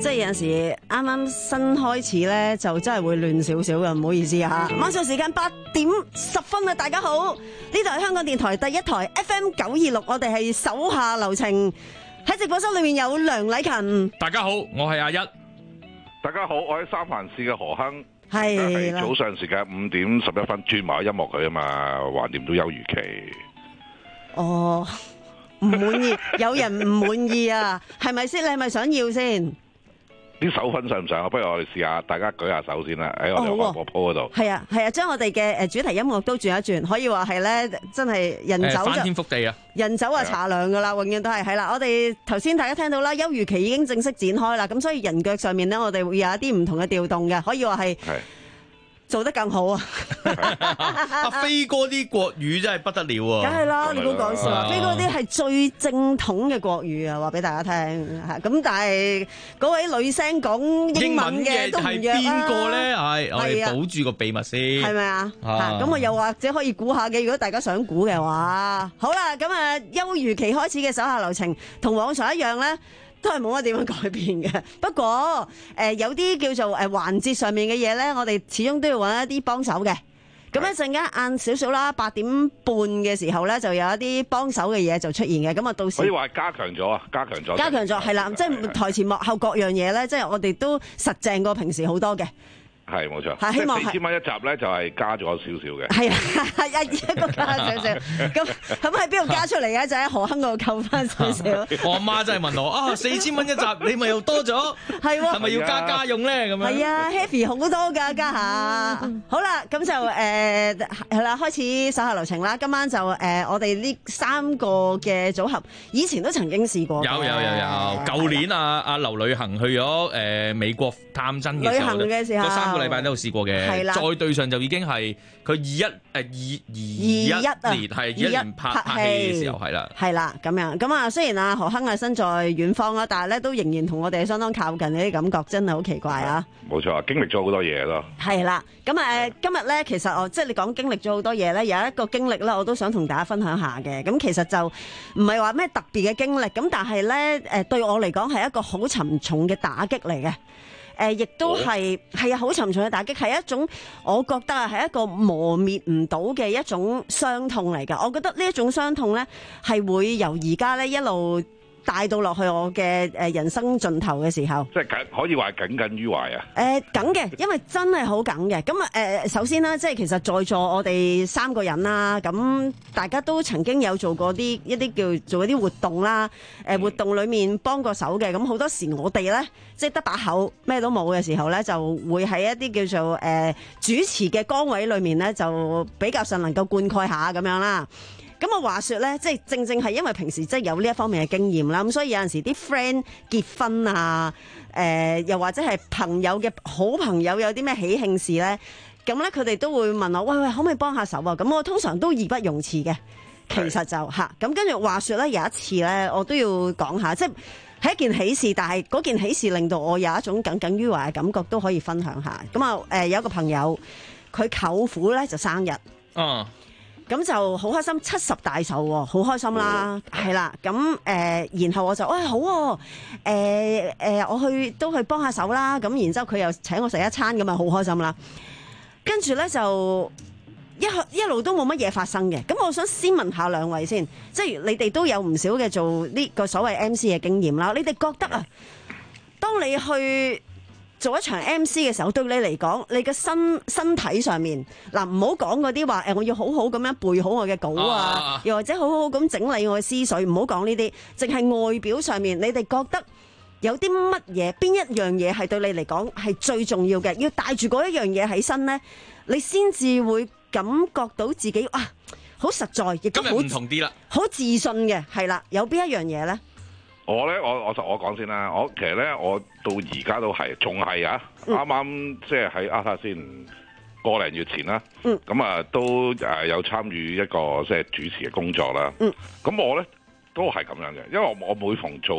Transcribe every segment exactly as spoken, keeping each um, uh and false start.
即係有陣時啱啱新開始咧，就真係會亂少少嘅，唔好意思啊。晚上時間八點十分啊，大家好，呢度係香港電台第一台 F M 九二六，我哋係手下留情。喺直播室裏面有梁禮勤， 大家好，我係阿一， 大家好，我喺三藩市嘅何亨， 係早上時間五點十一分轉埋音樂佢啊嘛，橫掂都休漁期。 哦，唔滿意，有人唔滿意啊，係咪先？你係咪想要先？ 啲手分上唔上啊？不如我哋試下，大家舉下手先啦。喺我哋外國鋪嗰度。 係啊係啊，將我哋嘅誒主題音樂都轉一轉，可以話係咧，真係人走就翻天覆地啊！ 人走啊茶涼噶啦，永遠都係係啦。我哋頭先大家聽到啦，休漁期已經正式展開啦，咁所以人腳上面咧，我哋會有一啲唔同嘅調動嘅，可以話係做得更好啊！ 阿飛哥啲國語真係不得了啊！ 梗係啦，你估講笑啊？飛哥啲係最正統嘅國語啊，話俾大家聽嚇。咁但係嗰位女聲講英文嘅都唔弱啊！ 邊個咧？係我哋保住個秘密先，係咪啊？嚇咁我又或者可以估下嘅，如果大家想估嘅話，好啦，咁啊休漁期開始嘅手下留情，同往常一樣咧。都係冇乜點樣改變嘅，不過誒、呃、有啲叫做誒環節上面嘅嘢咧，我哋始終都要揾一啲幫手嘅。咁一陣間晏少少啦，八點半嘅時候咧，就有一啲幫手嘅嘢就出現嘅。咁啊，到時可以話加強咗啊，加強咗， 加強咗係啦，即係台前幕後各樣嘢咧，即係我哋都實正過平時好多嘅。 係冇錯， 希望四千蚊一集咧，就係加咗少少嘅。 係啊，一一個加少少。咁咁喺邊度加出嚟嘅？就喺何亨嗰度扣翻少少。 我阿媽真係問我啊，四千蚊一集，你咪又多咗？係喎，係咪要加家用咧？咁樣係啊 ，Happy 好多㗎，加下。好啦，咁就誒係啦，開始手下留情啦。今晚就誒我哋呢三個嘅組合，以前都曾經試過。 有有有有，舊年啊阿劉旅行去咗誒美國探親嘅時候， 旅行嘅時候。 個禮拜都有試過嘅，再對上就已經係佢二一誒二二一年係一年拍拍戲嘅時候係啦， 係啦咁樣咁啊。雖然啊何亨啊身在遠方啦，但係咧都仍然同我哋相當靠近嘅啲感覺，真係好奇怪啊！ 冇錯，經歷咗好多嘢咯。 係啦，咁誒今日咧，其實我即係你講經歷咗好多嘢咧，有一個經歷咧，我都想同大家分享下嘅。咁其實就唔係話咩特別嘅經歷，咁但係咧誒對我嚟講係一個好沉重嘅打擊嚟嘅。誒，亦都係係啊，好沉重嘅打擊，係一種我覺得啊，係一個磨滅唔到嘅一種傷痛嚟㗎。我覺得呢一種傷痛咧，係會由而家咧一路帶到落去我嘅誒人生盡頭嘅時候， 即係緊可以話耿耿於懷啊！ 誒梗嘅，因為真係好梗嘅。咁啊誒，首先啦，即係其實在座我哋三個人啦，咁大家都曾經有做過啲一啲叫做一啲活動啦。誒活動裡面幫過手嘅，咁好多時我哋咧即係得把口咩都冇嘅時候咧，就會喺一啲叫做誒主持嘅崗位裏面咧，就比較上能夠灌溉下咁樣啦。咁啊話說咧，即係正正係因為平時即係有呢一方面嘅經驗啦，咁所以有陣時啲 friend 結婚啊，誒、呃、又或者係朋友嘅好朋友有啲咩喜慶事咧，咁咧佢哋都會問我，喂喂，可唔可以幫下手啊？咁我通常都義不容辭嘅，其實就嚇。咁跟住話說咧，有一次咧，我都要講下，即係係一件喜事，但係嗰件喜事令到我有一種耿耿於懷嘅感覺，都可以分享下。咁啊誒有一個朋友，佢舅父咧就生日。 嗯。 咁就好開心，七十大壽喎，好開心啦，係啦、嗯。咁誒、呃，然後我就，喂、哎、好喎、啊，誒、呃呃、我去都去幫下手啦。咁然之後佢又請我食一餐，咁啊好開心啦。跟住咧就一一路都冇乜嘢發生嘅。咁我想先問下兩位先，即係你哋都有唔少嘅做呢個所謂 M C 嘅經驗啦。你哋覺得啊，當你去做一場 M C 嘅時候，對你嚟講，你嘅身身體上面嗱，唔好講嗰啲話誒，我要好好咁樣背好我嘅稿啊，又或者好好咁整理我嘅思緒，唔好講呢啲，淨係外表上面，你哋覺得有啲乜嘢，邊一樣嘢係對你嚟講係最重要嘅？要帶住嗰一樣嘢喺身呢，你先至會感覺到自己啊，好實在，亦都好唔同啲啦，好自信嘅，係啦，有邊一樣嘢呢？ 我咧，我我就我講先啦。我其實咧，我到而家都係，仲係啊。啱啱即係喺阿塔先個零月前啦。咁、嗯、啊，都誒有參與一個即係主持嘅工作啦。咁、嗯、我咧都係咁樣嘅，因為我我每逢做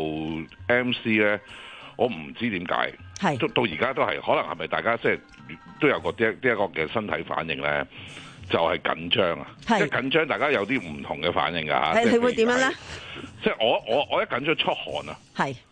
M C 咧，我唔知點解，係到到而家都係，可能係咪大家即係都有個啲一啲一個嘅身體反應咧？就係、是、緊張啊！即係緊張，大家有啲唔同嘅反應㗎嚇。係你會點樣咧？即係我我我一緊張出汗啊！係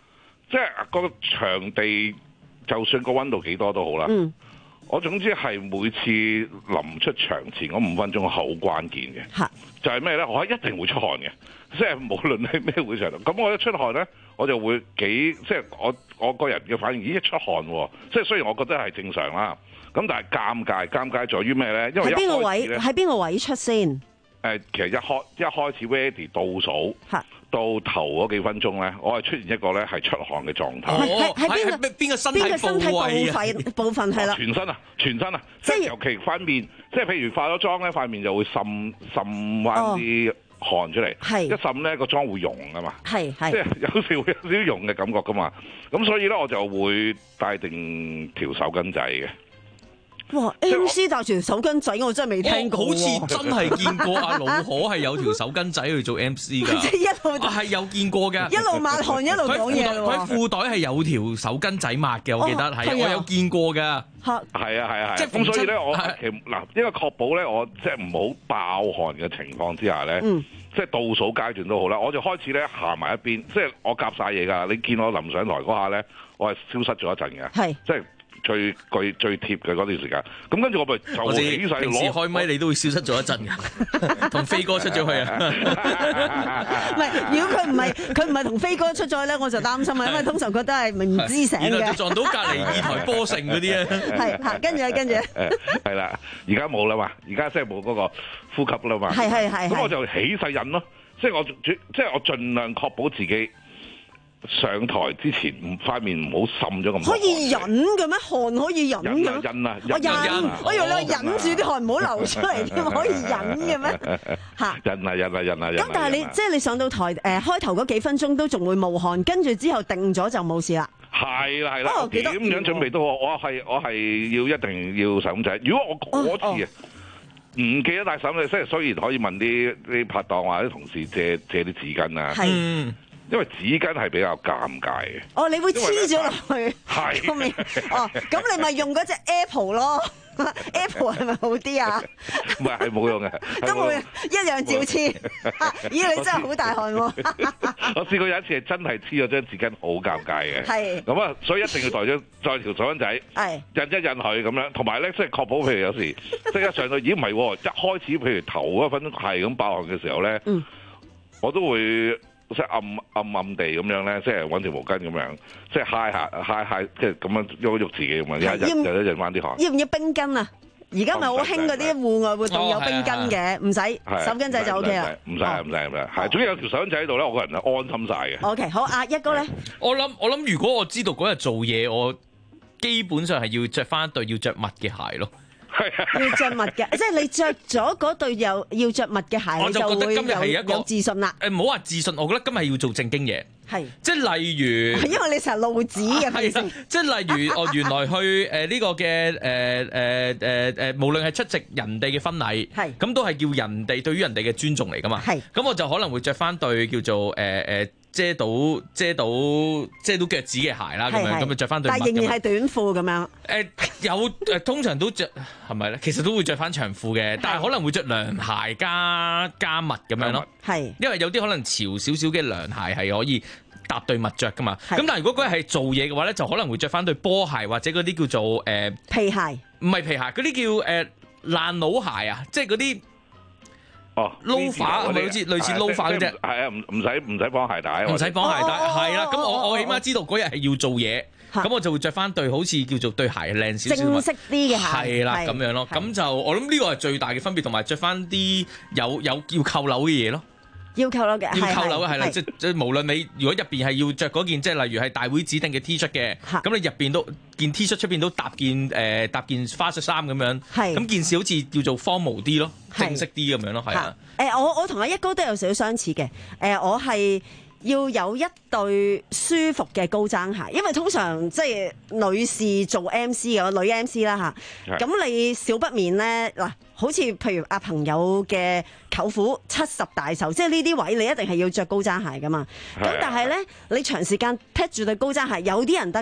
即係個場地，就算個溫度幾多都好啦。嗯，我總之係每次臨出場前嗰五分鐘好關鍵嘅，就係咩咧？我一定會出汗嘅，即係無論係咩會場度。咁我一出汗咧，我就會幾即係我我個人嘅反應，咦一出汗喎！即係雖然我覺得係正常啦，咁但係尷尬，尷尬在於咩咧？因為喺邊個位？喺邊個位出先？ 誒，其實一開一開始 ready 倒數，到頭嗰幾分鐘咧，我係出現一個咧係出汗嘅狀態。 係係邊個邊個身體部位啊？ 部分係啦， 全身啊，全身啊，即係尤其塊面，即係譬如化咗妝咧，塊面就會滲滲翻啲汗出嚟。係一滲咧，個妝會溶噶嘛。係係，即係有時會有少少溶嘅感覺噶嘛。咁所以咧，我就會帶定條手巾仔嘅。 哇 ！M C 帶條手巾仔，我真係未聽過。 好似真係見過阿老可係有條手巾仔去做 M C 㗎。 即係一路係有見過㗎。 一路抹汗一路講嘢。 佢喺褲袋係有條手巾仔抹嘅，我記得係我有見過㗎。 係啊係啊係。即係咁，所以咧，我其實嗱，因為確保咧，我即係唔好爆汗嘅情況之下咧，即係倒數階段都好啦，我就開始咧行埋一邊，即係我夾晒嘢㗎。你見我臨上台嗰下咧，我係消失咗一陣嘅。係，即係。最最最貼嘅嗰段時間，咁跟住我咪就起勢攞。平時開咪你都會消失咗一陣㗎，同飛哥出咗去啊！ 唔係，如果佢唔係佢唔係同飛哥出咗去咧，我就擔心啊，因為通常佢都係明知醒嘅。 原來就撞到隔離二台波城嗰啲啊！ 係嚇，跟住跟住。 係啦，而家冇啦嘛，而家即係冇嗰個呼吸啦嘛。係係係。咁我就起勢忍咯，即係我即係我盡量確保自己。上台之前唔塊面唔好滲咗咁多。可以忍嘅咩？汗可以忍嘅咩？忍啊！我忍，我以為你話忍住啲汗唔好流出嚟添，可以忍嘅咩？嚇！忍啊忍啊忍啊！咁但係你即係你上到台誒開頭嗰幾分鐘都仲會冒汗，跟住之後定咗就冇事啦。係啦係啦，我點樣準備都好，我係我係要一定要手巾仔。如果我嗰次啊唔記得帶手巾仔，即係雖然可以問啲啲拍檔或者同事借借啲紙巾啊。係。因為紙巾係比較尷尬嘅。哦，你會黐咗落去。係。哦，咁你咪用嗰隻 Apple 咯 ，Apple 係咪好啲啊？唔係，係冇用嘅。都冇，一樣照黐。咦，你真係好大汗喎！我試過有一次係真係黐咗張紙巾，好尷尬嘅。係。咁啊，所以一定要袋咗袋條手巾仔。係。印一印佢咁樣，同埋咧，即係確保，譬如有時即係一上到，咦唔係喎，一開始譬如頭一分鐘係咁爆汗嘅時候咧，嗯，我都會。即係暗暗暗地咁樣咧，即係揾條毛巾咁樣，即係揩下揩揩，即係咁樣喐喐自己咁啊，一日就一日翻啲汗。要唔要冰巾啊？而家咪好興嗰啲戶外活動有冰巾嘅，唔使手巾仔就 O K 啦。唔使唔使唔使，係總之有條手巾仔喺度咧，我個人就安心晒嘅。O K，好啊，一哥咧， 我諗我諗，如果我知道嗰日做嘢，我基本上係要着翻一對要着襪嘅鞋咯。要着襪嘅，即係你着咗嗰對又要着襪嘅鞋，我就覺得今日係一個有自信啦。誒，唔好話自信，我覺得今日係要做正經嘢。係，即係例如，因為你成日露紙嘅，係啦，即係例如，我原來去誒呢個嘅誒誒誒誒，無論係出席人哋嘅婚禮，係咁都係叫人哋對於人哋嘅尊重嚟噶嘛。係，咁我就可能會着翻對叫做誒誒。遮到遮到遮到腳趾嘅鞋啦，咁樣咁就着翻對襪。但係仍然係短褲咁樣。誒有誒，通常都着係咪咧？其實都會着翻長褲嘅，但係可能會着涼鞋加加襪咁樣咯。係，因為有啲可能潮少少嘅涼鞋係可以搭對襪着噶嘛。咁但係如果嗰日係做嘢嘅話咧，就可能會着翻對波鞋或者嗰啲叫做誒皮鞋，唔係皮鞋，嗰啲叫誒爛佬鞋啊，即係嗰啲。哦，loafer 係咪好似類似 loafer 嗰隻？係啊，唔唔使唔使綁鞋帶，唔使綁鞋帶，係啦。咁我我起碼知道嗰日係要做嘢，咁我就會着翻對好似叫做對鞋靚少少、正式啲嘅鞋，係啦咁樣咯。咁就我諗呢個係最大嘅分別，同埋着翻啲有有要扣鈕嘅嘢咯。要扣鈕嘅，要扣鈕嘅係啦，即即無論你如果入邊係要着嗰件，即係例如係大會指定嘅 T 恤嘅，咁你入邊都件 T 恤出邊都搭件誒搭件花恤衫咁樣，咁件事好似叫做 formal 啲咯，正式啲咁樣咯，係啊。誒，我我同阿一哥都有少少相似嘅，誒，我係要有一對舒服嘅高踭鞋，因為通常即係女士做 M C 嘅女 M C 啦嚇，咁你少不免咧嗱。好似譬如阿朋友嘅舅父七十大壽，即係呢啲位你一定係要着高踭鞋噶嘛。咁但係咧，你長時間踢住對高踭鞋，有啲人得嘅，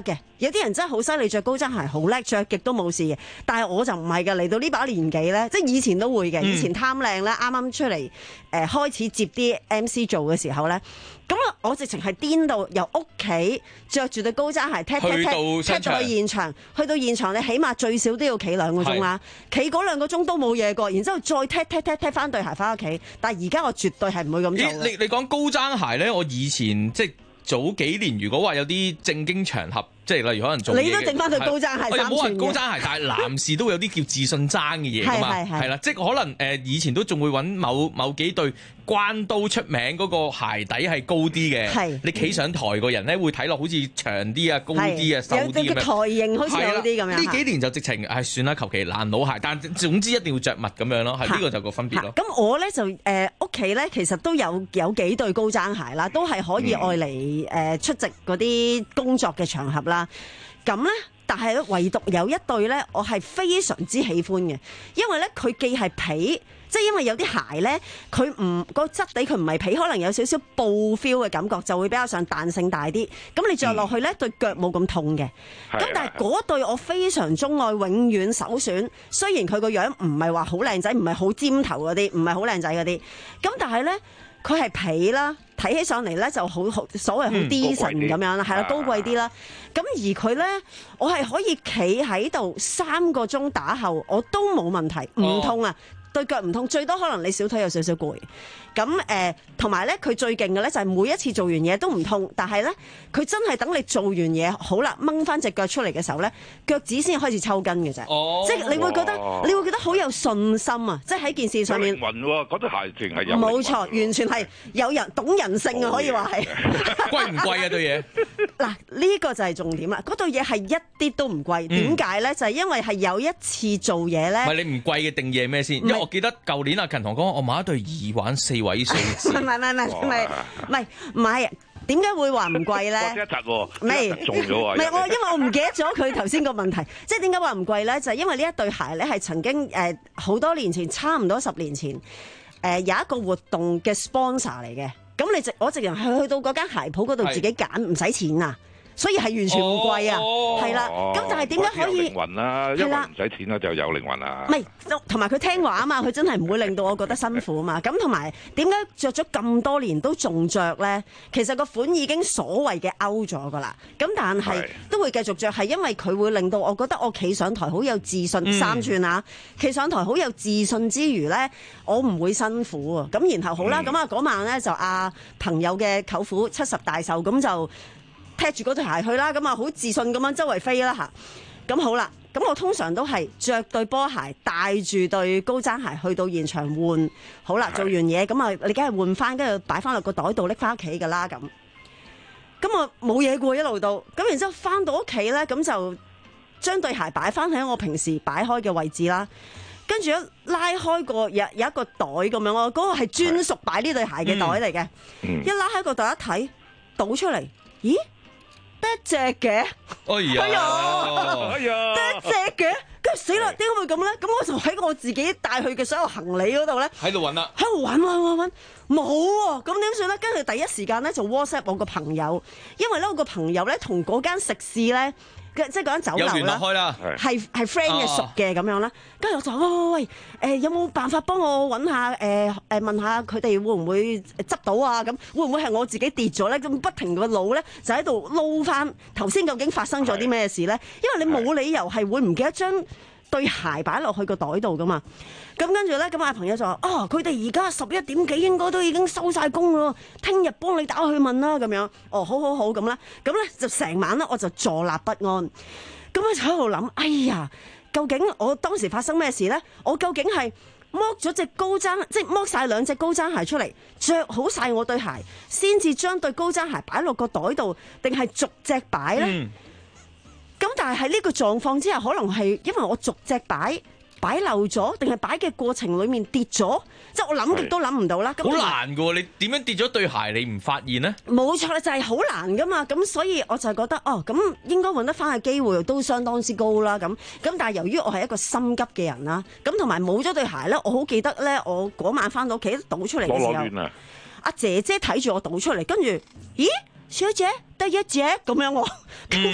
有啲人真係好犀利，着高踭鞋好叻，着極都冇事嘅。但係我就唔係㗎，嚟到呢把年紀咧，即係以前都會嘅。以前貪靚咧，啱啱出嚟誒、呃、開始接啲 M C 做嘅時候咧。咁啊！我直情係顛到由屋企着住對高踭鞋踢踢踢踢到去現場，去到現場你起碼最少都要企兩個鐘啦，企嗰兩個鐘都冇嘢過，然之後再踢踢踢踢翻對鞋翻屋企。但係而家我絕對係唔會咁做。 你你講高踭鞋咧，我以前即係早幾年，如果話有啲正經場合。即係例如可能做你都整翻對高踭鞋， 我又冇話高踭鞋，但係男士都會有啲叫自信爭嘅嘢㗎嘛，係啦，即係可能誒以前都仲會揾某某幾對關刀出名嗰個鞋底係高啲嘅，你企上台個人咧會睇落好似長啲啊、高啲啊、瘦啲咁樣，有個台型好似有啲咁樣。呢幾年就直情係算啦，求其爛佬鞋，但總之一定要着襪咁樣咯，係呢個就個分別咯。咁我咧就誒屋企咧其實都有有幾對高踭鞋啦，都係可以愛嚟誒出席嗰啲工作嘅場合啦。咁咧，但係咧，唯獨有一對咧，我係非常之喜歡嘅，因為咧佢既係皮，即係因為有啲鞋咧，佢唔個質地佢唔係皮，可能有少少布 feel 嘅感覺，就會比較上彈性大啲。咁你着落去咧，嗯、對腳冇咁痛嘅。咁但係嗰對我非常鍾愛，永遠首選。雖然佢個樣唔係話好靚仔，唔係好尖頭嗰啲，唔係好靚仔嗰啲。咁但係咧，佢係皮啦。睇起上嚟咧就好好所謂好 decent 咁樣啦，係啦，高貴啲啦。咁而佢咧，我係可以企喺度三個鐘打後，我都冇問題，唔痛啊，對腳唔痛，最多可能你小腿有少少攰。咁誒，同埋咧，佢最勁嘅咧就係每一次做完嘢都唔痛，但係咧，佢真係等你做完嘢好啦，掹翻隻腳出嚟嘅時候咧，腳趾先開始抽筋嘅啫。哦，即係你會覺得，你會覺得好有信心啊！即係喺件事上面。靈魂喎，嗰對鞋淨係有。冇錯，完全係有人懂人性啊，可以話係。 貴唔貴啊對嘢？ 嗱，呢個就係重點啦。嗰對嘢係一啲都唔貴，點解咧？就係因為係有一次做嘢咧。 唔係你唔貴嘅定義係咩先？因為我記得舊年阿勤同我講，我買一對耳環四位數字。 唔係唔係唔係唔係唔係唔係，點解會話唔貴咧？ 一窒喎， 未中咗啊！ 唔係我，因為我唔記得咗佢頭先個問題，即係點解話唔貴咧？就係因為呢一對鞋咧係曾經誒好多年前，差唔多十年前誒有一個活動嘅 sponsor 嚟嘅。咁你直我直情係去到嗰間鞋鋪嗰度自己揀，唔使錢啊！所以係完全唔貴啊，係啦。咁但係點解可以？ 靈魂啦，因為唔使錢啦，就有靈魂啦。 唔係，同埋佢聽話啊嘛，佢真係唔會令到我覺得辛苦啊嘛。咁同埋點解着咗咁多年都仲着咧？其實個款已經所謂嘅 out 咗噶啦。咁但係都會繼續着，係因為佢會令到我覺得我企上台好有自信。嗯、三寸啊，企上台好有自信之餘咧，我唔會辛苦啊。咁然後好啦，咁啊嗰晚咧就阿朋友嘅舅父七十大壽，咁就踢住嗰對鞋去啦，咁啊好自信咁樣周圍飛啦吓，咁好啦，咁我通常都係着對波鞋，帶住對高踭鞋去到現場換，好啦，做完嘢咁啊，你梗係換翻，跟住擺翻落個袋度拎翻屋企噶啦咁，咁啊冇嘢過一路到，咁然之後翻到屋企咧，咁就將對鞋擺翻喺我平時擺開嘅位置啦，跟住一拉開個有有一個袋咁樣咯，嗰、嗰個係專屬擺呢對鞋嘅袋嚟嘅，嗯、一拉開個袋一睇，倒出嚟，咦？得一隻嘅， 哎呀， 哎呀，得一隻嘅，跟住死啦，點解會咁咧？咁我就喺我自己帶去嘅所有行李嗰度咧， 喺度揾啦， 喺度揾揾揾揾，冇喎，咁點算咧？跟住第一時間咧就 WhatsApp 我個朋友，因為咧我個朋友咧同嗰間食肆咧。即係嗰間酒樓啦，係係 friend 嘅熟嘅咁樣啦。跟住我就話：喂喂喂，誒有冇辦法幫我揾下誒誒問下佢哋會唔會執到啊？咁會唔會係我自己跌咗咧？咁不停個腦咧就喺度撈翻頭先究竟發生咗啲咩事咧？因為你冇理由係會唔記得將對鞋擺落去個袋度噶嘛。咁跟住咧，咁阿朋友就話：啊，佢哋而家十一點幾應該都已經收晒工咯，聽日幫你打去問啦咁樣。哦，好好好咁啦，咁咧就成晚咧我就坐立不安。咁我就喺度諗：哎呀，究竟我當時發生咩事咧？我究竟係剝咗隻高踭，即係剝晒兩隻高踭鞋出嚟，着好晒我對鞋，先至將對高踭鞋擺落個袋度，定係逐隻擺咧？咁、嗯、但係喺呢個狀況之下，可能係因為我逐隻擺。擺漏咗，定係擺嘅過程裏面跌咗，即係我諗極都諗唔到啦。 好難噶，你點樣跌咗對鞋你唔發現呢？ 冇錯啦，就係好難噶嘛。咁所以我就覺得哦，咁應該揾得翻嘅機會都相當之高啦。咁咁但係由於我係一個心急嘅人啦，咁同埋冇咗對鞋咧，我好記得咧，我嗰晚翻到屋企倒出嚟嘅時候，阿姐姐睇住我倒出嚟，跟住咦，小姐得一隻咁樣喎，跟住。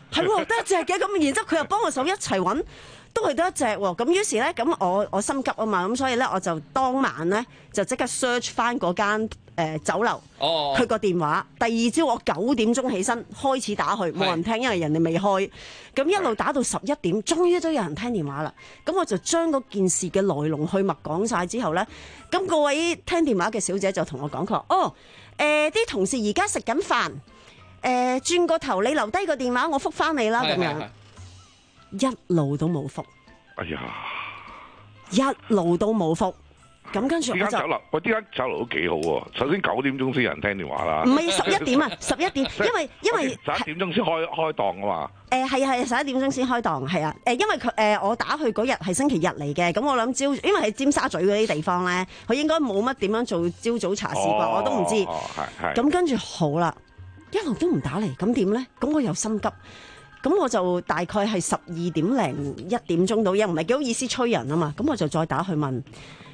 係喎，得一隻嘅，咁然之後佢又幫我手一齊揾。都係得一隻喎，咁於是咧，咁我我心急啊嘛，咁所以咧我就當晚咧就即刻 search 翻嗰間誒酒樓，佢個電話。第二朝我九點鐘起身開始打去，冇人聽，因為人哋未開。咁一路打到十一點，終於都有人聽電話啦。咁我就將嗰件事嘅來龍去脈講晒之後咧，咁嗰位聽電話嘅小姐就同我講佢話：哦，誒啲同事而家食緊飯，誒轉個頭你留低個電話，我覆翻你啦咁樣。一路都冇覆， 哎呀， 一路都冇覆，咁跟住我就，呢間酒樓，喂，呢間酒樓都幾好喎。首先九點鐘先有人聽電話啦， 唔係十一點啊，十一點，因為因為十一點鐘先開開檔啊嘛。 誒係啊係啊，十一點鐘先開檔，係啊。誒因為佢誒、呃、我打去嗰日係星期日嚟嘅，咁我諗朝，因為喺尖沙咀嗰啲地方咧，佢應該冇乜點樣做朝早茶事啩，哦、我都唔知。 哦，係係。 咁跟住好啦，一路都唔打嚟，咁點咧？咁我又心急。咁我就大概係十二點零一點鐘到，又唔係幾好意思催人啊嘛。咁我就再打去問，誒、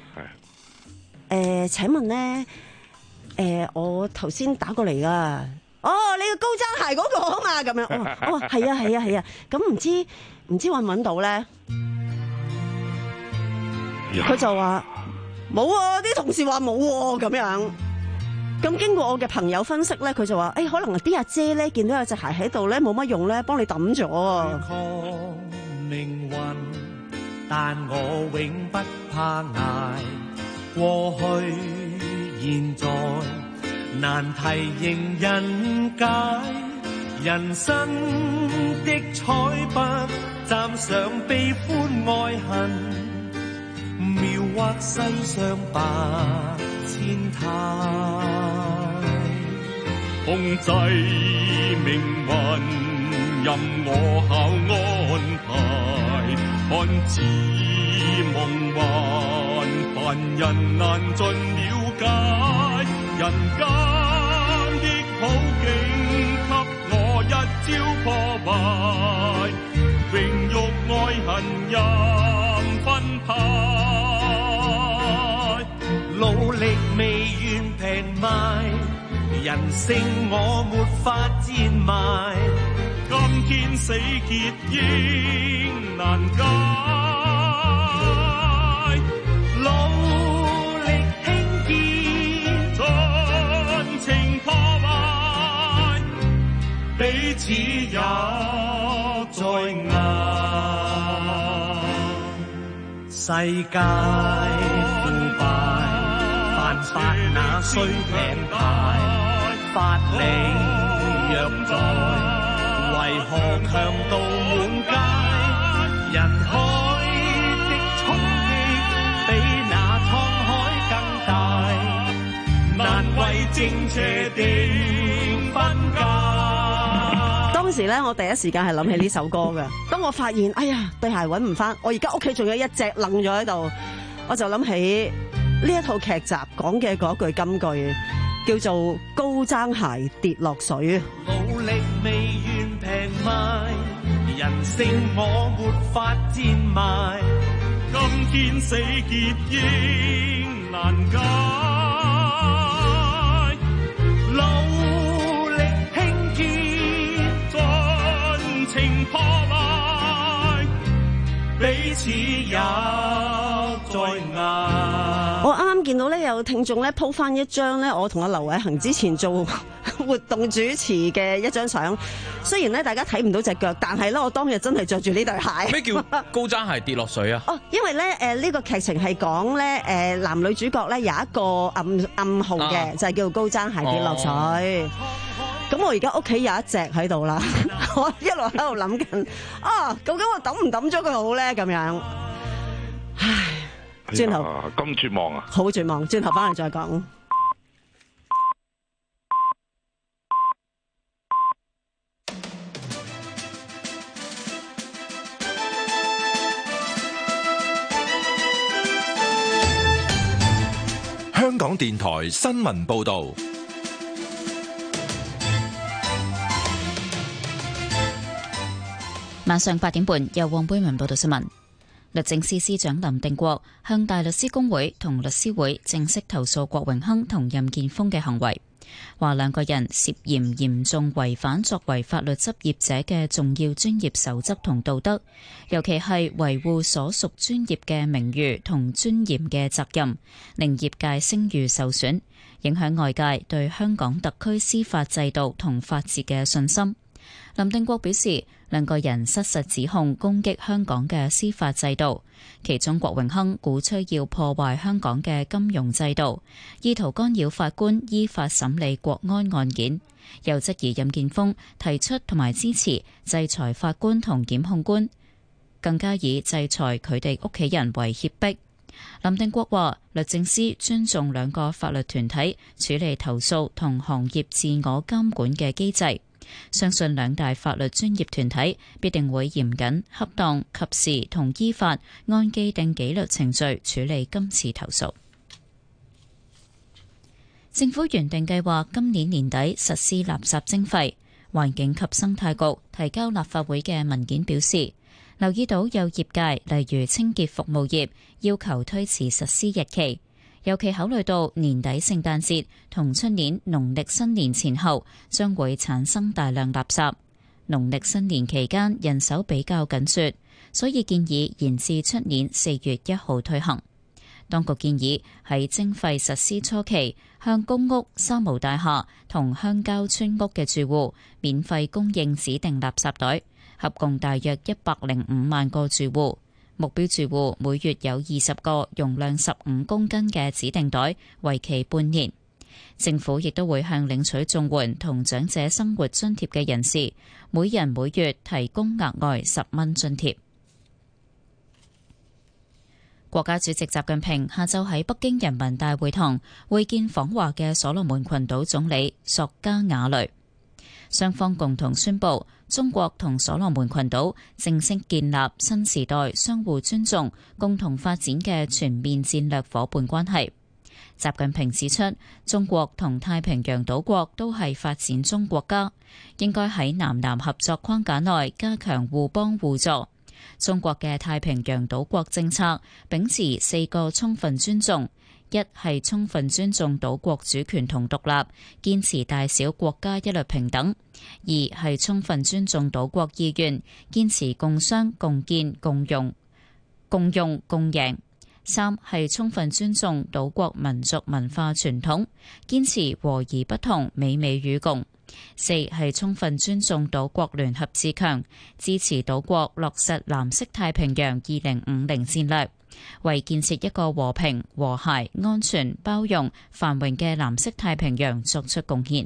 呃、請問咧，誒、呃、我頭先打過嚟噶，哦你個高踭鞋嗰個啊嘛，咁樣，哦係啊係啊係啊，咁唔、啊啊、知唔知揾唔揾到咧？佢就話冇啊，啲同事話冇喎，咁樣。咁經過我嘅朋友分析咧，佢就話：誒、欸，可能啲阿姐咧見到有隻鞋喺度咧，冇乜用咧，幫你抌咗。 抗命運，但我永不怕捱。過去、現在，難題迎人解。人生的彩筆，蘸上悲歡愛恨，描畫世上百千態。控制命運，任我巧安排。看似夢幻，凡人難盡了解。人間的好景，給我一朝破壞。榮辱愛恨任分派，努力未願平賣。人性我沒法賤賣，今天死結應難解。努力興建，盡情破壞，彼此也在捱。世界腐敗，犯法那需平牌。法理若在，為何強盜滿街？人海的衝擊比那滄海更大，難為正邪定分界。 當時咧，我第一時間係諗起呢首歌嘅。當我發現，哎呀，對鞋揾唔翻，我而家屋企仲有一隻愣咗喺度，我就諗起呢一套劇集講嘅嗰句金句。叫做高踭鞋跌落水。 努力未願平賣，人性我沒法賤賣。今天死結應難解，努力興建，盡情破壞，彼此也在捱。 我啱啱見到咧，有聽眾咧 po 翻一張咧，我同阿劉偉恒之前做活動主持嘅一張相。雖然咧大家睇唔到隻腳，但係咧我當日真係着住呢對鞋。 咩叫高踭鞋跌落水啊？ 哦，因為咧誒呢個劇情係講咧誒男女主角咧有一個暗暗號嘅，啊、就係叫做高踭鞋跌落水。咁、哦、我而家屋企有一隻喺度啦，我一路喺度諗緊，啊究竟我抌唔抌咗佢好咧？咁樣，唉。轉頭咁絕望啊！ 好絕望，轉頭翻嚟再講。 香港電台新聞報道， 晚上八點半由黃貝文報道新聞。律政司司長林定國向大律師公會同律師會正式投訴郭榮鏗同任建峰嘅行為。 話兩個人涉嫌嚴重違反作為法律執業者嘅重要專業守則同道德，尤其係維護所屬專業嘅名譽同尊嚴嘅責任，令業界聲譽受損，影響外界對香港特區司法制度同法治嘅信心。林定國表示，兩個人失實指控攻擊香港嘅司法制度，其中郭榮鏗鼓吹要破壞香港嘅金融制度，意圖干擾法官依法審理國安案件，又質疑任建峰提出同埋支持制裁法官同檢控官，更加以制裁佢哋屋企人為脅迫。林定國話，律政司尊重兩個法律團體處理投訴同行業自我監管嘅機制，相信兩大法律專業團體必定會嚴謹、恰當、及時同依法按既定紀律程序處理今次投訴。政府原定計劃今年年底實施垃圾徵費，環境及生態局提交立法會嘅文件表示，留意到有業界，例如清潔服務業，要求推遲實施日期，尤其考慮到年底聖誕節同出年農曆新年前後將會產生大量垃圾，農曆新年期間人手比較緊絀，所以建議延至出年四月一號推行。當局建議喺徵費實施初期，向公屋、三無大廈同鄉郊村屋嘅住戶免費供應指定垃圾袋，合共大約一百零五萬個住戶。目標住戶每月有二十個容量十五公斤嘅指定袋，為期半年。政府亦都會向領取綜援同長者生活津貼嘅人士，每人每月提供額外十蚊津貼。國家主席習近平下晝喺北京人民大會堂會見訪華嘅所羅門群島總理索加瓦雷，雙方共同宣布中國同所羅門群島正式建立新時代相互尊重、共同發展嘅全面戰略夥伴關係。習近平指出，中國同太平洋島國都係發展中國家，應該喺南南合作框架內加強互幫互助。中國嘅太平洋島國政策秉持四個充分尊重：一係充分尊重島國主權同獨立，堅持大小國家一律平等；二係充分尊重島國意願，堅持共商共建共用共用共贏；三係充分尊重島國民族文化傳統，堅持和而不同、美美與共；四係充分尊重島國聯合自強，支持島國落實藍色太平洋二零五零戰略，為建設一個和平、和諧、安全、包容、繁榮嘅藍色太平洋作出貢獻。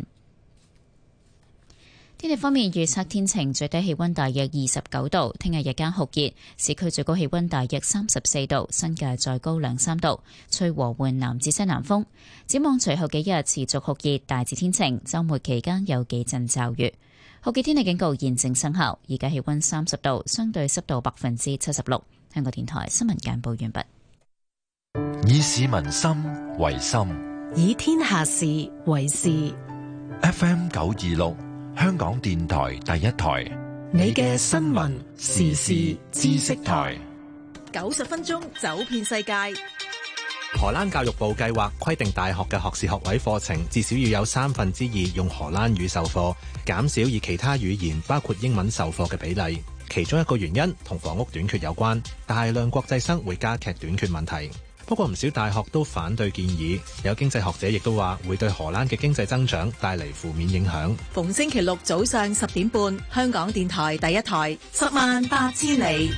天氣方面預測天晴，最低氣溫大約二十九度。聽日日間酷熱，市區最高氣溫大約三十四度，新界再高兩三度，吹和緩南至西南風。展望隨後幾日持續酷熱，大致天晴，週末期間有幾陣驟雨。酷熱天氣警告現正生效，而家氣溫三十度，相對濕度百分之七十六。香港電台新聞簡報完畢。 以市民心為心， 以天下事為事。 F M 九二六。香港電台第一台， 你嘅新聞時事知識台， 九十分鐘走遍世界。 荷蘭教育部計劃規定大學嘅學士學位課程至少要有三分之二用荷蘭語授課，減少以其他語言包括英文授課嘅比例。其中一個原因同房屋短缺有關，大量國際生會加劇短缺問題。不過唔少大學都反對建議，有經濟學者亦都話會對荷蘭嘅經濟增長帶嚟負面影響。 逢星期六早上十點半，香港電台第一台，十萬八千里。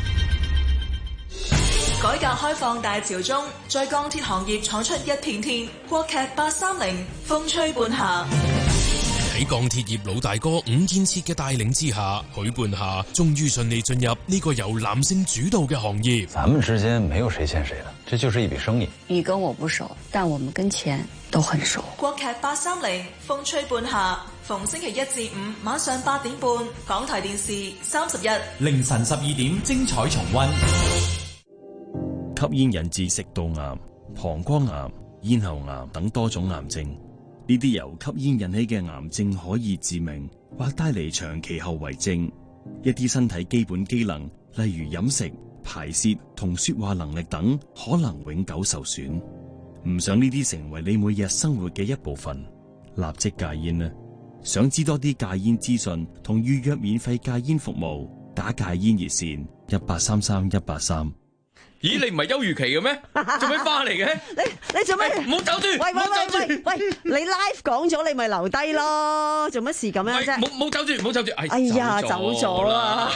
改革開放大潮中，在鋼鐵行業闖出一片天。國劇八三零，風吹半夏。 喺鋼鐵業老大哥伍建設嘅帶領之下，許半夏終於順利進入呢個由男性主導嘅行業。 咱們之間沒有誰欠誰的，這就是一筆生意。 你跟我不熟，但我們跟錢都很熟。 國劇八三零，風吹半夏，逢星期一至五晚上八點半，港台電視三十一， 凌晨十二點精彩重溫。 吸煙引致食道癌、膀胱癌、咽喉癌等多種癌症。呢啲由吸煙引起嘅癌症可以致命，或帶嚟長期後遺症。一啲身體基本機能，例如飲食、排泄同說話能力等，可能永久受損。唔想呢啲成為你每日生活嘅一部分， 立即戒煙啦！想知多啲戒煙資訊同預約免費戒煙服務，打戒煙熱線一八三三一八三。 咦，你唔係休漁期嘅咩？做咩翻嚟嘅？ 你你做咩？ 唔好走住！ 喂喂喂喂喂！你 live 講咗，你咪留低咯。做乜事咁樣啫？ 冇冇走住，唔好走住！ 哎呀，走咗啦！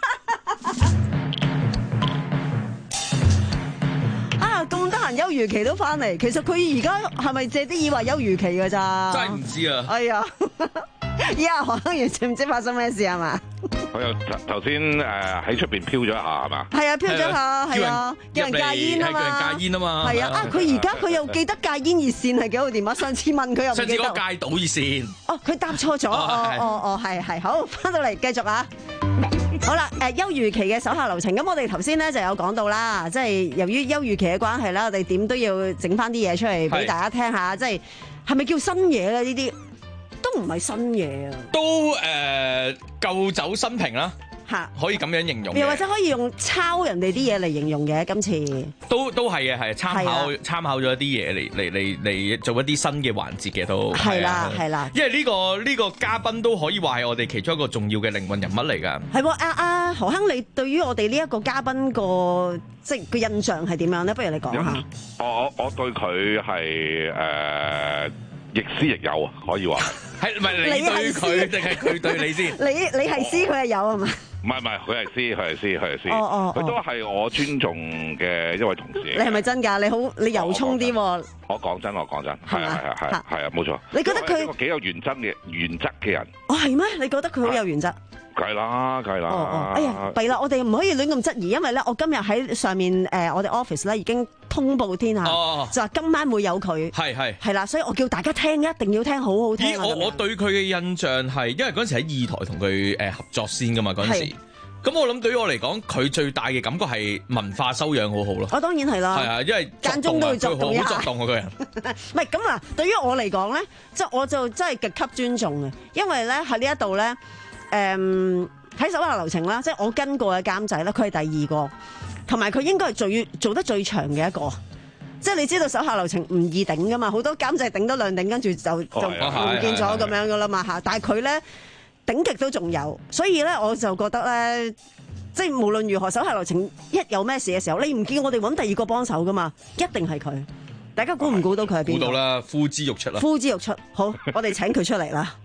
啊，咁得閒休漁期都翻嚟，其實佢而家係咪借啲以為休漁期㗎咋？ 真係唔知啊！ 哎呀，依家何生完全唔知發生咩事係嘛？ 佢又頭先誒喺出邊飄咗一下係嘛？ 係啊，飄咗一下，係啊，叫人戒煙啊嘛， 叫人戒煙啊嘛， 係啊，啊佢而家佢又記得戒煙熱線係幾號電話？上次問佢又唔記得。 上次嗰個戒賭熱線。哦， 佢答錯咗，哦哦哦，係係，好，翻到嚟繼續啊！好啦，誒休漁期嘅手下留情，咁我哋頭先咧就有講到啦，即係由於休漁期嘅關係啦，我哋點都要整翻啲嘢出嚟俾大家聽下，即係係咪叫新嘢咧？呢啲都唔係新嘢啊， 都誒舊酒新瓶啦，嚇可以咁樣形容， 又或者可以用抄人哋啲嘢嚟形容嘅，今次都都係嘅，係參考參考咗一啲嘢嚟嚟嚟嚟做一啲新嘅環節嘅都係啦係啦， 因為呢個呢個嘉賓都可以話係我哋其中一個重要嘅靈魂人物嚟㗎。 係喎，阿阿何亨，你對於我哋呢一個嘉賓個即係個印象係點樣咧？不如你講下。 我我對佢係誒亦師亦友啊，可以話係唔係你對佢定係佢對你先？ 你你係師，佢係友係嘛？ 唔係唔係，佢係師，佢係師，佢係師。 哦哦， 佢都係我尊重嘅一位同事。 你係咪真㗎？你好，你由衷啲喎。 我講真，我講真，係啊係啊係啊係啊，冇錯。 你覺得佢一個幾有原則嘅原則嘅人？ 哦，係咩？你覺得佢好有原則？ 梗係啦，梗係啦。 哦哦，哎呀，弊啦！我哋唔可以亂咁質疑，因為咧，我今日喺上面誒，我哋 office 咧已經通報天下，就話今晚會有佢。係係係啦，所以我叫大家聽，一定要聽，好好聽。 咦，我我對佢嘅印象係，因為嗰陣時喺二台同佢誒合作先㗎嘛，嗰陣時。咁我諗對於我嚟講，佢最大嘅感覺係文化修養好好咯。 我當然係啦。 係啊，因為間中都會作動一下。 好作動嗰個人。 唔係咁啊，對於我嚟講咧，即係我就真係極級尊重嘅，因為咧喺呢一度咧，誒喺手下留情啦，即係我跟過嘅監製咧，佢係第二個，同埋佢應該係最做得最長嘅一個。即係你知道手下留情唔易頂噶嘛，好多監製頂多兩頂，跟住就就唔見咗咁樣噶啦嘛嚇。但係佢咧。頂極都仲有，所以咧我就覺得咧，即係無論如何手下留情，一有咩事嘅時候，你唔見我哋揾第二個幫手噶嘛，一定係佢。大家估唔估到佢係邊個？ 估到啦，呼之欲出啦！ 呼之欲出，好，我哋請佢出嚟啦。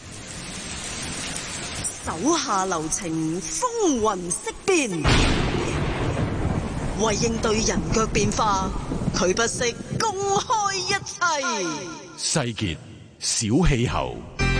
手下留情，風雲色變，為應對人腳變化，佢不惜公開一切。 世傑小氣候。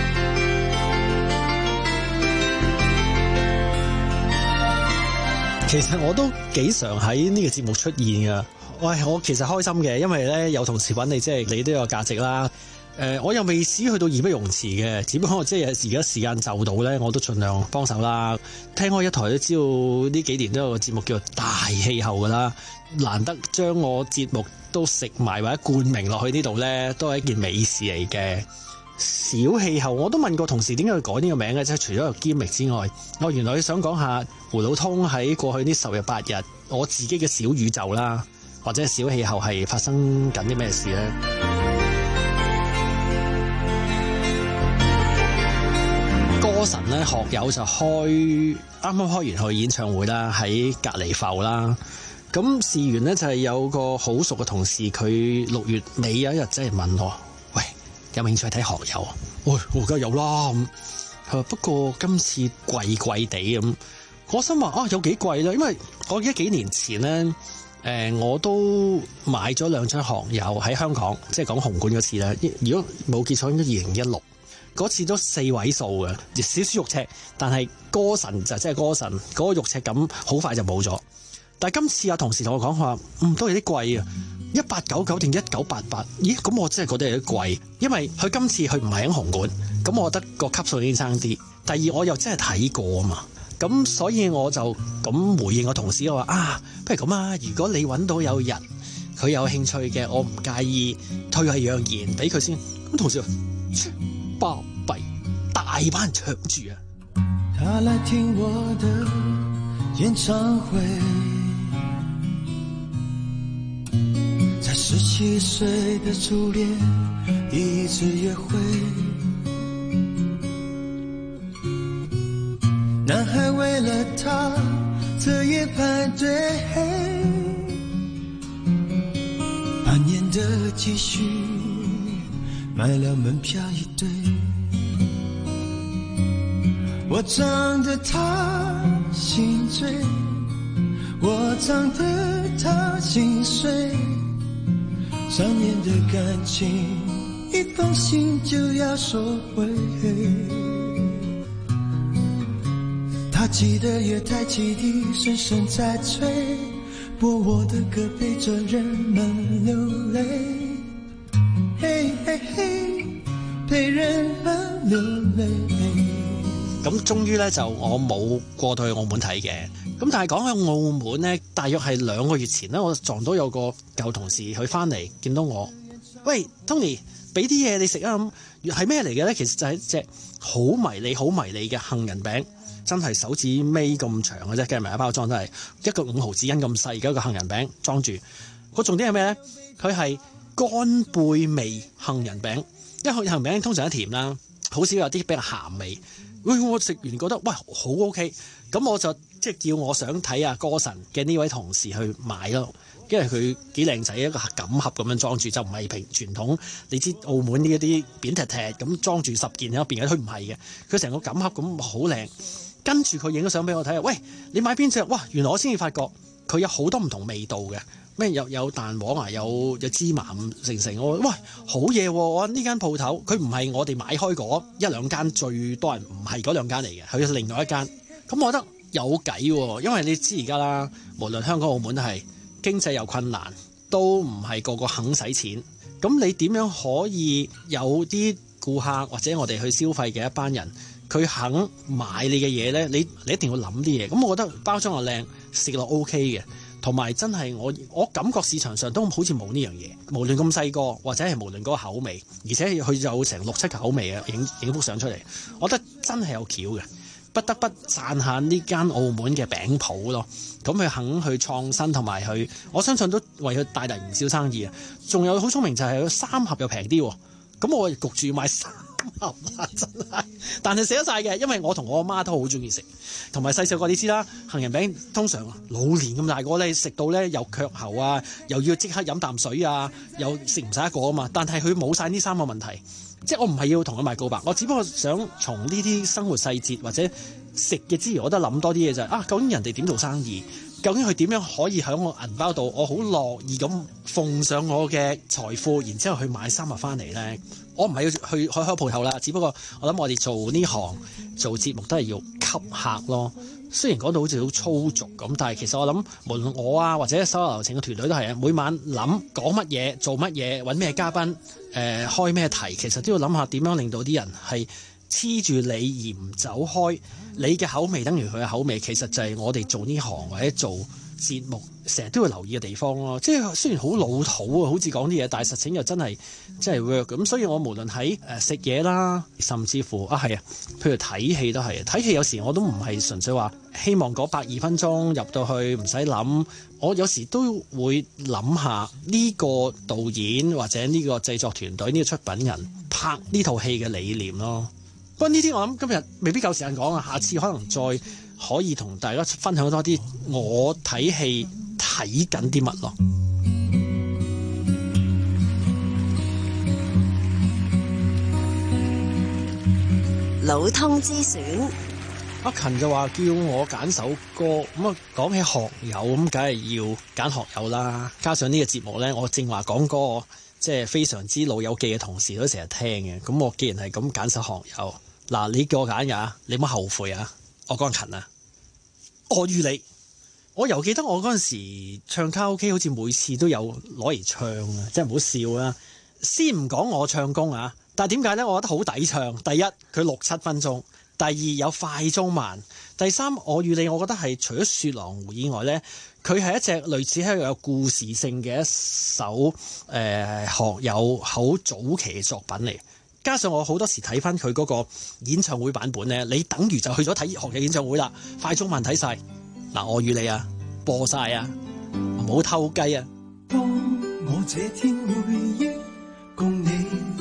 其實我都幾常喺呢個節目出現噶，喂，我其實開心嘅，因為咧有同事揾你，即係你都有價值啦。誒、呃，我又未至於去到義不容辭嘅，只不過即係而家時間就到咧，我都盡量幫手啦。聽開一台都知道呢幾年都有個節目叫做大氣候噶啦，難得將我節目都食埋或者冠名落去呢度咧，都係一件美事嚟嘅。小氣候，我都問過同事點解要改呢個名嘅，即係除咗個 gimmick 之外，我原來想講下胡老通喺過去呢十日八日，我自己嘅小宇宙啦，或者小氣候係發生緊啲咩事咧？歌神咧學友就開啱啱開完佢演唱會啦，喺隔離埠啦。咁事緣咧就係有個好熟嘅同事，佢六月尾有一日真係問我。有冇興趣睇學友啊？喂，我梗係有啦咁。佢話不過今次貴貴地咁，我心話啊有幾貴啦？因為我記得幾年前咧，誒、呃、我都買咗兩張學友喺香港，即係講紅館嗰次咧。如果冇記錯，應該二零一六嗰次都四位數嘅，少少肉赤，但係歌神就即係歌神嗰、嗰個肉赤感好快就冇咗。但係今次有同事同我講話，嗯都有啲貴啊。一八九九定一九八八？咦，咁我真係覺得有啲貴，因為佢今次佢唔係喺紅館，咁我覺得個級數已經差啲。第二我又真係睇過啊嘛，咁所以我就咁回應我同事，我話啊，不如咁啊，如果你揾到有人佢有興趣嘅，我唔介意退下讓賢俾佢先。咁同事話包庇，大班人搶住啊！他來聽我的演唱會，在十七歲的初戀第一次約會，男孩為了她徹夜排隊，半年的積蓄買了門票一對，我唱得她心醉，我唱得她心碎，三年的感情一封信就要收回，他記得月台汽笛聲聲在催，播我的歌陪着人們流淚，嘿嘿嘿，陪人們流淚。 咁終於咧就我冇過到去澳門睇嘅，咁但係講起澳門咧，大約係兩個月前咧，我撞到有個舊同事佢翻嚟見到我，喂 Tony，俾啲嘢你食啊，咁係咩嚟嘅咧？其實就係一隻好迷你、好迷你嘅杏仁餅，真係手指尾咁長嘅啫，計埋一包裝都係一個五毫紙巾咁細嘅一個杏仁餅裝住。個重點係咩咧？佢係乾貝味杏仁餅，因為杏仁餅通常都甜啦，好少有啲比較鹹味。喂，我食完覺得喂好 OK，咁我就即係叫我想睇下歌神嘅呢位同事去買咯。因為佢幾靚仔，一個錦盒咁樣裝住，就唔係平傳統。你知澳門呢一啲扁踢踢咁裝住十件喺入邊嘅，佢唔係嘅，佢成個錦盒咁好靚。跟住佢影咗相俾我睇，喂，你買邊隻？哇！原來我先至發覺佢有好多唔同味道嘅，咩有有蛋黃啊，有有芝麻成成。我喂好嘢喎！我呢間鋪頭佢唔係我哋買開嗰一兩間最多人，唔係嗰兩間嚟嘅，佢係另外一間。咁我覺得有計喎，因為你知而家啦，無論香港澳門都係。經濟又困難，都唔係個個肯使錢。咁你點樣可以有啲顧客或者我哋去消費嘅一班人，佢肯買你嘅嘢呢？你你一定要諗啲嘢。咁我覺得包裝又靚，食落 OK 嘅，同埋真係我我感覺市場上都好似冇呢樣嘢。無論咁細個，或者係無論嗰個口味，而且佢有成六七個口味啊，影影幅相出嚟，我覺得真係有橋嘅。不得不讚下呢間澳門嘅餅鋪咯，咁佢肯去創新同埋去，我相信都為佢帶嚟唔少生意啊！仲有好聰明就係佢三盒又平啲喎，咁我焗住要買三盒啦，真係！但係食得晒嘅，因為我同我阿媽都好中意食，同埋細細個你知啦，杏仁餅通常老年咁大個咧食到咧又卻喉啊，又要即刻飲啖水啊，又食唔晒一個啊嘛，但係佢冇晒呢三個問題。即係我唔係要同佢賣告白，我只不過想從呢啲生活細節或者食嘅之餘，我都諗多啲嘢就係、是、啊，究竟人哋點做生意？究竟佢點樣可以喺我銀包度，我好樂意咁奉上我嘅財富，然之後去買三盒翻嚟咧？我唔係要去開開鋪頭啦，只不過我諗我哋做呢行做節目都係要吸客咯。雖然講到好似好粗俗咁，但係其實我諗無論我啊或者手下留情嘅團隊都係啊，每晚諗講乜嘢、做乜嘢、揾咩嘉賓、誒、呃、開咩題，其實都要諗下點樣令到啲人係黐住你而唔走開。你嘅口味等於佢嘅口味，其實就係我哋做呢行或者做節目成日都要留意嘅地方咯。即係雖然好老土啊，好似講啲嘢，但係實情又真係真係 work 咁。所以我無論喺誒食嘢啦，甚至乎啊係啊，譬如睇戲都係啊。睇戲有時我都唔係純粹話希望嗰百二分鐘入到去唔使諗，我有時都會諗下呢個導演或者呢個製作團隊呢個出品人拍呢套戲嘅理念咯。不過呢啲我諗今日未必夠時間講啊，下次可能再可以同大家分享多啲我睇戲睇緊啲乜咯。 老通之選， 阿勤就話叫我揀首歌，咁啊講起學友咁，梗係要揀學友啦。加上呢個節目呢，我正話講嗰個即係非常之老友記嘅同事都成日聽嘅，咁我既然係咁揀首學友。嗱，你叫我揀㗎，你唔好後悔啊！我講勤啊，我與你，我又記得我嗰陣時唱卡拉 OK，好似每次都有攞嚟唱啊，真係唔好笑啊！先唔講我唱功啊，但係點解呢？我覺得好抵唱。第一，佢六七分鐘；第二，有快中慢；第三，我與你，我覺得係除咗雪狼湖以外呢，佢係一隻類似係有故事性嘅一首誒、呃、學友好早期嘅作品嚟。加上我好多時睇翻佢嗰個演唱會版本咧，你等於就去咗睇學友演唱會啦，快中慢睇晒。嗱，我與你啊，播晒啊，唔好偷雞啊！ 當我這天回憶共你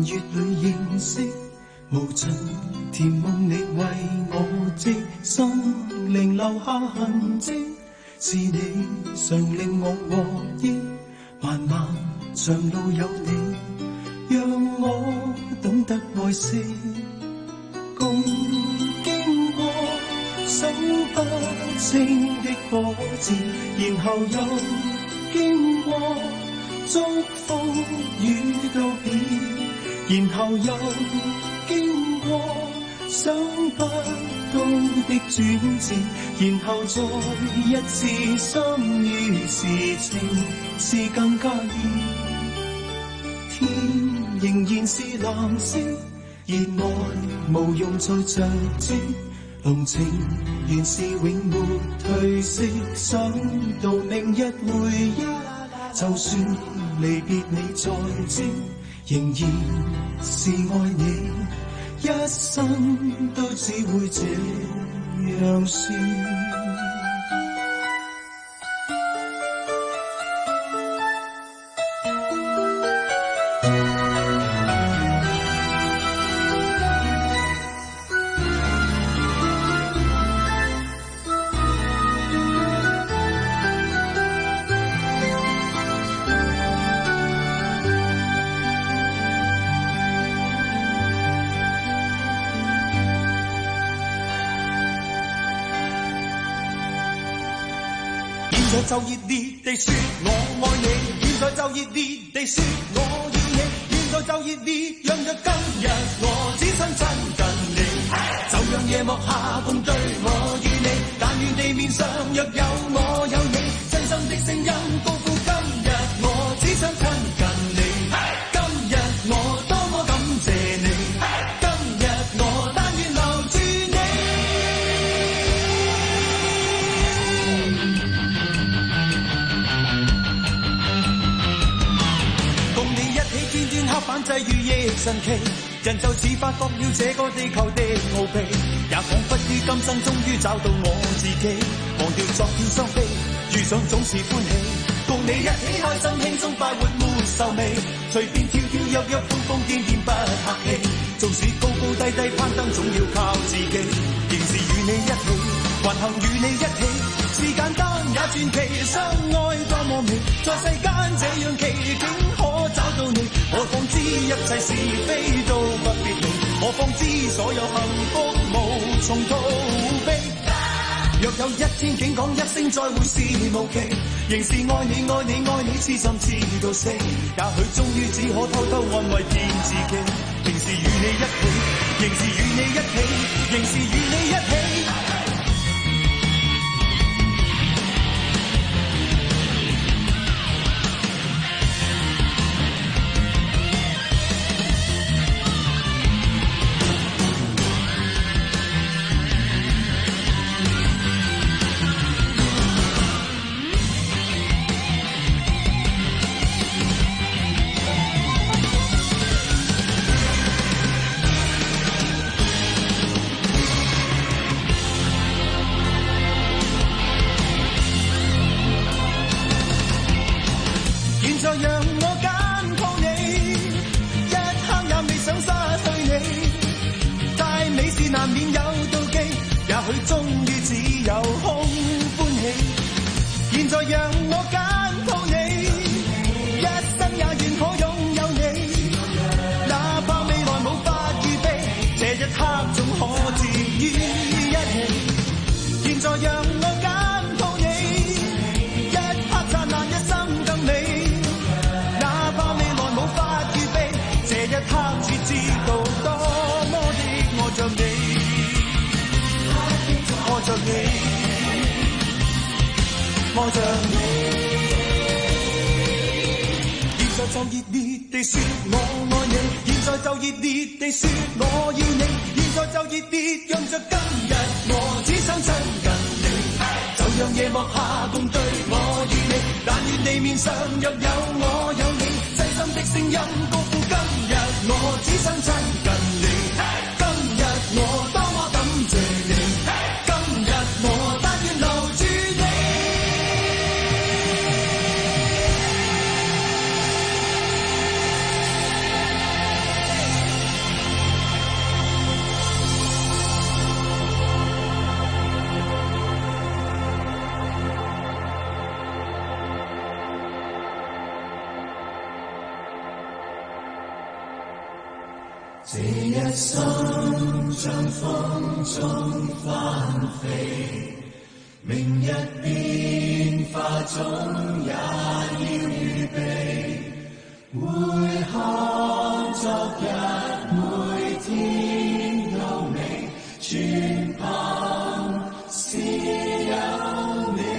月裏認識，無盡甜夢你為我織，心靈留下痕跡，是你常令我獲益，漫漫長路有你，讓我懂得愛惜，共經過數不清的波折，然後又經過祝福與道別，然後又經過想不到的轉折，然後再一次相遇時情是更加熱，天仍然是藍色，熱愛無用再着跡，濃情原是永沒褪色，想到明日回憶，就算離別你在即，仍然是愛你，一生都只會這樣說。 就熱烈地說我愛你，現在就熱烈地說我要你，現在就熱烈讓着今日我只想親近你，就讓夜幕下共對我與你，但願地面上若有我有你，真心的聲音高呼今日我只想親近你，今日我多麼感謝你，今日我但願留住你。刻板際遇亦神奇，人就似發覺了這個地球的奧秘，也彷彿於今生終於找到我自己，忘掉昨天傷悲，遇上總是歡喜，共你一起開心輕鬆快活沒愁味，隨便跳跳躍躍瘋瘋癲癲不客氣，縱使高高低低攀登總要靠自己，仍是與你一起，還幸與你一起，是簡單也傳奇，相愛多麼美，在世間這樣奇景可找到你，我方知一切是非都不必理，我方知所有幸福無從逃避，若有一天竟講一聲再會是無期，仍是愛你愛你愛你痴心痴到死，也許終於只可偷偷安慰騙自己，仍是與你一起，仍是與你一起，仍是與你一起。 這一生像風中翻飛，明日變化總也要預備，回看昨日每天優美，全憑是有你。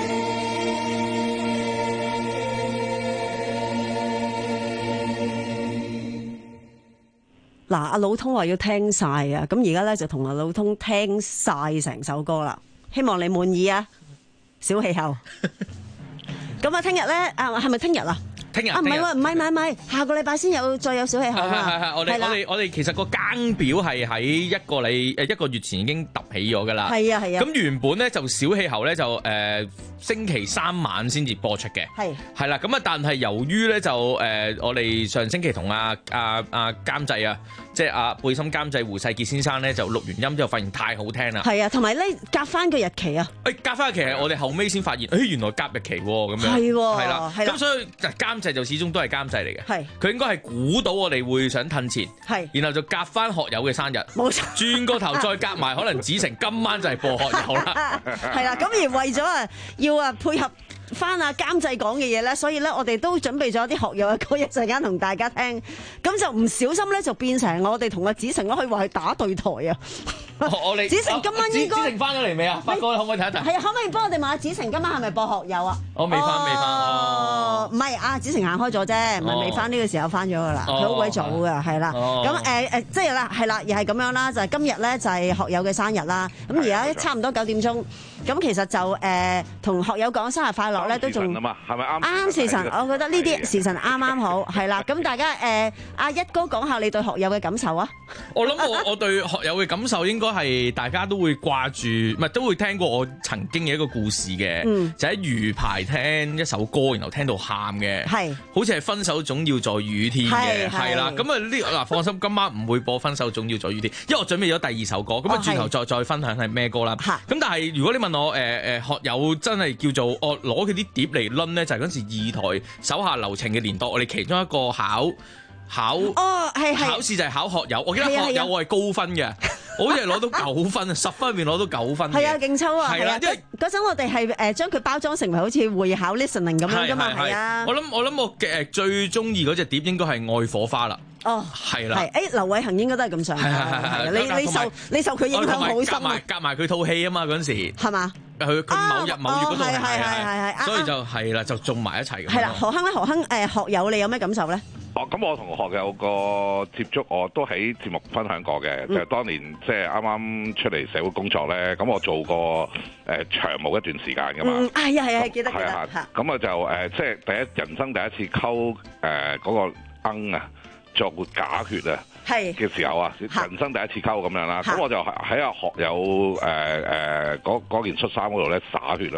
嗱，阿老通話要聽晒啊，咁而家咧就同阿老通聽晒成首歌啦，希望你滿意啊，小氣候。咁啊，聽日咧啊，係咪聽日啊？ 聽日啊，唔係喎，唔係唔係唔係，下個禮拜先有再有小氣候啊！ 係係係，我哋我哋我哋其實個更表係喺一個禮誒一個月前已經揼起咗㗎啦。 係啊係啊。 咁原本咧就小氣候咧就誒、呃、星期三晚先至播出嘅。係係啦，咁啊但係由於咧就誒、呃、我哋上星期同阿阿阿監製啊，即係阿貝心監製胡世傑先生咧就錄完音之後發現太好聽啦。係啊，同埋咧夾翻個日期啊。 誒夾翻日期係我哋後尾先發現，誒、哎、原來夾日期喎咁樣。 係喎。 係啦。 係啦。 咁所以就監製就始終都係監製嚟嘅。 係。 佢應該係估到我哋會想褪前。 係。 然後就夾翻學友嘅生日。冇錯。轉個頭再夾埋，可能子成今晚就係播學友啦。 係啦，咁而為咗啊，要啊配合翻啊監製講嘅嘢咧，所以咧我哋都準備咗啲學友嘅歌一陣間同大家聽，咁就唔小心咧就變成我哋同阿子成咯，可以話係打對台啊！ 我哋子成今晚應該子成翻咗嚟未啊？發哥可唔可以睇一睇？ 係啊，可唔可以幫我哋問下子成今晚係咪播學友啊？ 我未翻，未翻哦。 唔係啊，子成行開咗啫，唔係未翻呢個時候翻咗噶啦，佢好鬼早噶，係啦。咁誒誒，即係啦，係啦，又係咁樣啦，就係今日咧就係學友嘅生日啦。咁而家差唔多九點鐘，咁其實就誒同學友講生日快樂咧，都仲啊嘛，係咪啱？ 啱時辰，我覺得呢啲時辰啱啱好，係啦。咁大家誒，阿一哥講下你對學友嘅感受啊？ 我諗我我對學友嘅感受應該係大家都會掛住，唔係都會聽過我曾經嘅一個故事嘅，嗯、就喺魚排聽一首歌，然後聽到喊嘅，係好似係分手總要在雨天嘅，係啦。咁啊呢嗱放心，今晚唔會播分手總要在雨天，因為我準備咗第二首歌，咁啊轉頭再再分享係咩歌啦。咁但係如果你問我誒誒、呃、學友真係叫做我攞佢啲碟嚟攆咧，就係嗰陣時二台手下留情嘅年代，我哋其中一個考考哦係係考試就係考學友，我記得學友我係高分嘅。我好似係攞到九分啊，十分入面攞到九分。係啊，勁抽啊！ 係啦，因為嗰陣我哋係誒將佢包裝成為好似會考 listening 咁樣噶嘛，係啊。 我諗我諗我嘅最中意嗰隻碟應該係愛火花啦。 哦， 係啦。 係誒，劉偉恒應該都係咁上下。係係係。你你受你受佢影響好深啊！ 夾埋夾埋佢套戲啊嘛，嗰陣時係嘛？ 佢佢某日某月嗰度係係係係， 所以就係啦，就種埋一齊咁。 係啦，何鏗咧，何鏗誒學友，你有咩感受咧？ 哦，咁我同學友個接觸，我都喺節目分享過嘅，嗯、就係當年即係啱啱出嚟社會工作咧，咁我做過誒、呃、長務一段時間噶嘛。嗯， 係啊係啊，記得記得。 咁啊就誒、呃，即係第一人生第一次溝誒嗰個鶯啊，作假血啊！嘅時候啊，人生第一次溝咁樣啦，咁我就喺阿學友誒誒嗰嗰件恤衫嗰度咧灑血啊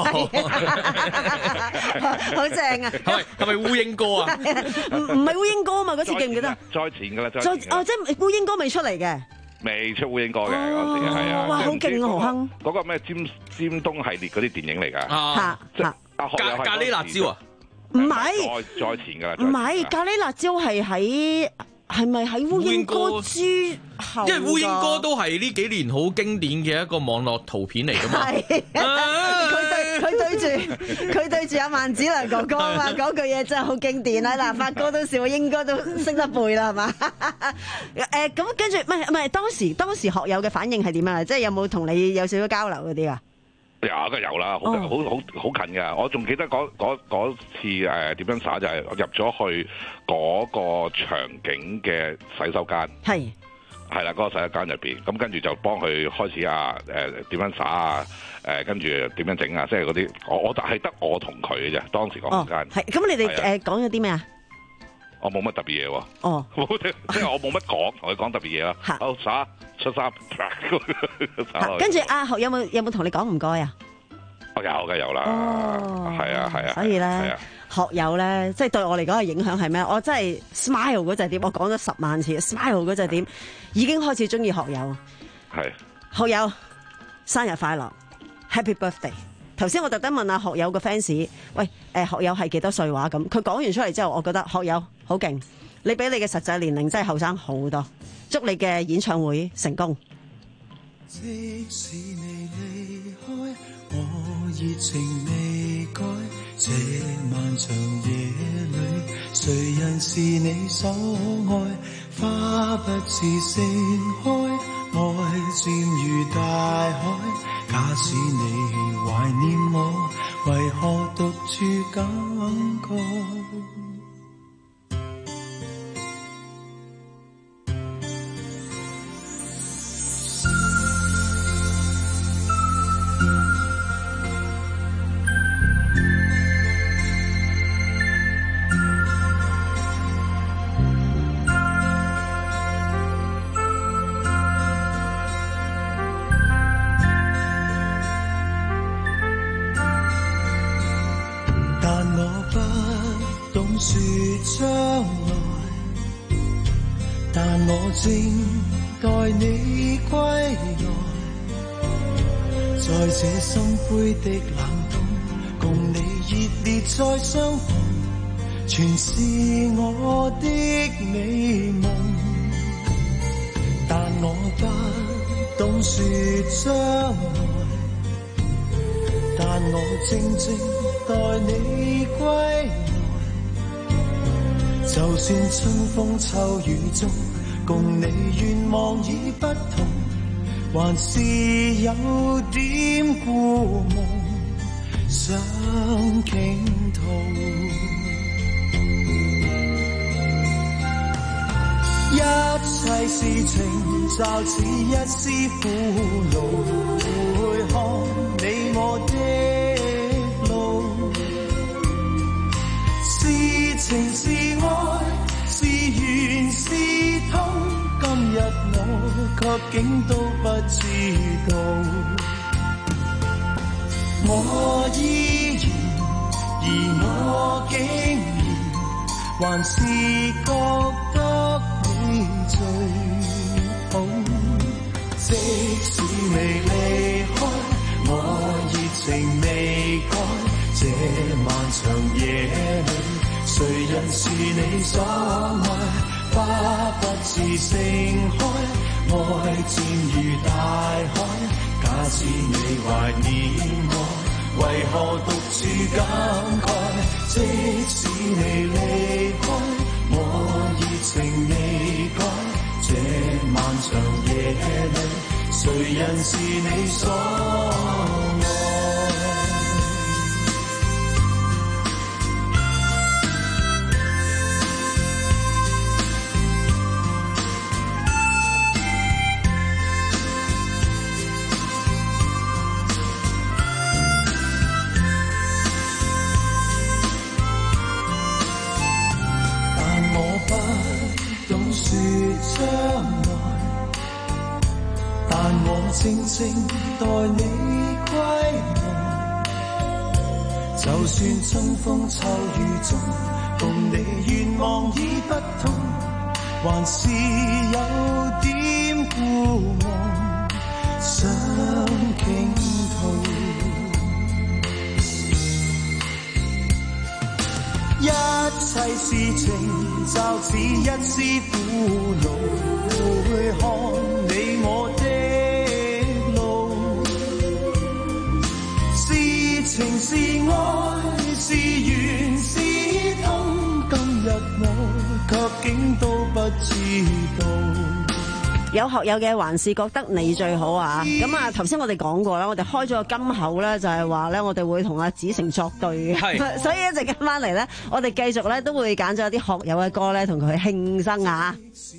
嘛，好正啊！ 係咪係咪烏蠅歌啊？ 唔唔係烏蠅歌啊嘛，嗰次記唔記得？ 再前㗎啦，再哦，即係烏蠅歌未出嚟嘅， 未出烏蠅歌嘅嗰時係啊！ 哇，好勁啊，何鏗！ 嗰個咩尖尖東系列嗰啲電影嚟㗎， 嚇嚇阿學友咖喱辣椒啊？ 唔係， 再再前㗎啦， 唔係咖喱辣椒係喺。係咪喺烏蠅歌之後？ 因為烏蠅歌都係呢幾年好經典嘅一個網絡圖片嚟㗎嘛。係， 佢對佢對住佢對住阿萬梓良哥哥啊嘛，嗰句嘢真係好經典啊！嗱，發哥都笑，應該都識得背啦，係嘛？誒咁跟住，唔係唔係當時當時學友嘅反應係點啊？即係有冇同你有少少交流嗰啲啊？ 有梗有啦，好好好好近㗎。我仲記得嗰嗰次誒點樣耍，就係入咗去嗰個場景嘅洗手間，係係啦，嗰個洗手間入邊，咁跟住就幫佢開始啊誒點樣耍啊誒，跟住點樣整啊，即係嗰啲我我係得我同佢嘅啫，當時個空間。 係咁，你哋誒講咗啲咩啊？ 我冇乜特別嘢喎。 哦， 即係我冇乜講，同佢講特別嘢啦。好耍出衫。 跟住阿學有冇有冇同你講唔該啊？ 我有嘅有啦。哦，係啊係啊。 所以咧，學友咧，即係對我嚟講嘅影響係咩？我真係 Smile 嗰隻碟，我講咗十萬次 Smile 嗰隻碟，已經開始中意學友。係。學友生日快樂 ，Happy Birthday！頭先我特登問下學友個 fans，喂，誒學友係幾多歲話咁？佢講完出嚟之後，我覺得學友好勁，你比你嘅實際年齡真係後生好多。 祝你嘅演唱會成功。 即使你離開，我熱情未改，這漫長夜裏，誰人是你所愛？花不似盛開，愛漸如大海。假使你懷念我，為何獨處感慨？將來，但我正待你歸來，在這心灰的冷冬，共你熱烈再相逢，全是我的美夢。但我不懂說將來，但我靜靜待你歸來。就算春風秋雨中，共你願望已不同，還是有點故夢想傾吐。一切事情就似一絲苦惱，回看你我的路，是情是愛，是緣是痛，今日我卻竟都不知道。我依然，而我竟然還是覺得你最好。即使未離開，我熱情未改，這漫長夜裏，誰人是你所愛？花不似盛開，愛漸如大海。假使你懷念我，為何獨處感慨？即使你離開，我熱情未改。這漫長夜裏，誰人是你所愛？將來，但我靜靜待你歸來。就算春風秋雨中，共你願望已不同，還是有點故夢想傾吐。一切事情就似一絲苦惱，回看你我的路，是情是愛，是緣是痛，今日我卻竟都不知道。 有學有嘅，還是覺得你最好啊！咁啊，頭先我哋講過啦，我哋開咗個金口咧，就係話咧，我哋會同阿子誠作對嘅，所以一陣間翻嚟咧，我哋繼續咧都會揀咗一啲學友嘅歌咧，同佢慶生啊！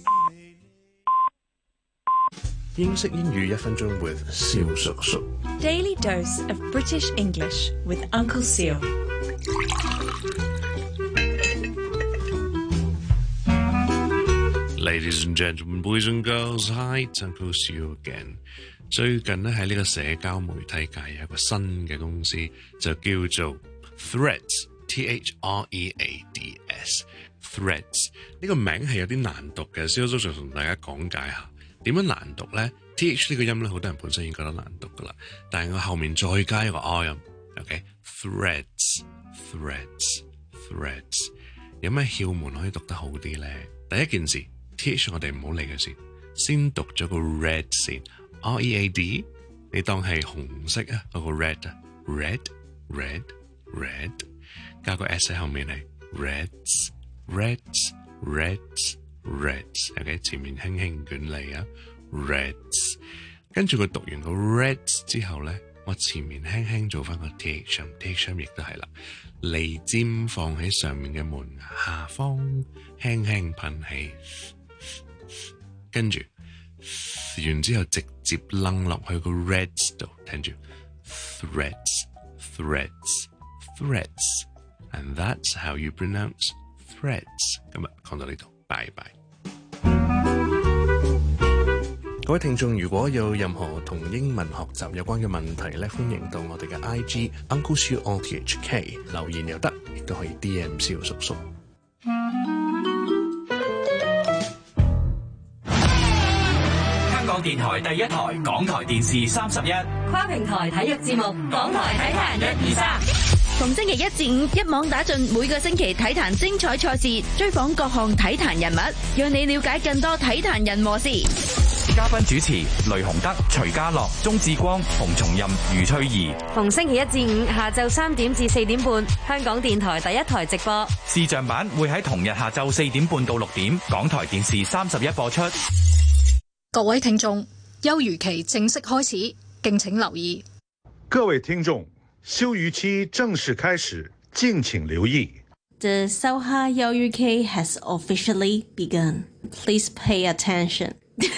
英式英語一分鐘 with 蕭叔叔。 Daily dose of British English with Uncle Seal。 Ladies and gentlemen, boys and girls, hi, it's Uncle Seal again. 最近咧喺呢個社交媒體界有一個新嘅公司，就叫做 Threads，T H R E A D S。Threads 呢個名係有啲難讀嘅，蕭叔叔同大家講解下點樣難讀咧。T H 呢個音咧，好多人本身已經覺得難讀噶啦，但係我後面再加一個 R 音 ，OK？Threads，Threads，Threads，有咩竅門可以讀得好啲咧？第一件事。T H 我哋唔好理佢先， 先讀咗個 red 先 ，R E A D， 你當係紅色啊，嗰個 red 啊 ，red red red， 加個 s 喺後面係 reds reds reds reds，OK， 前面輕輕捲脷啊 ，reds， 跟住佢讀完個 reds 之後咧，我前面輕輕做翻個 th，th 亦都係啦，脷尖放喺上面嘅門下方，輕輕噴氣，跟住完之後直接掕落去個 reds 度，聽住 threads threads threads，and that's how you pronounce threads。今日講到呢度，拜拜。各位聽眾，如果有任何同英文學習有關嘅問題咧，歡迎到我哋嘅 I G Uncle Siu O T H K 留言又得，亦都可以 D M 蕭叔叔。 香港電台第一台，港台電視三十一， 跨平台體育節目，港台體壇一二三。逢星期一至五，一網打盡每個星期體壇精彩賽事，追訪各項體壇人物，讓你了解更多體壇人和事。 嘉賓主持雷洪德、徐家樂、鍾志光、洪松蔭、余翠怡。 逢星期一至五下晝三點至四點半，香港電台第一台直播。 視像版會喺同日下晝四點半到六點，港台電視三十一播出。 各位聽眾，休漁期正式開始，敬請留意。 各位聽眾，休漁期正式開始，敬請留意。 The Soha Yoryuki has officially begun. Please pay attention.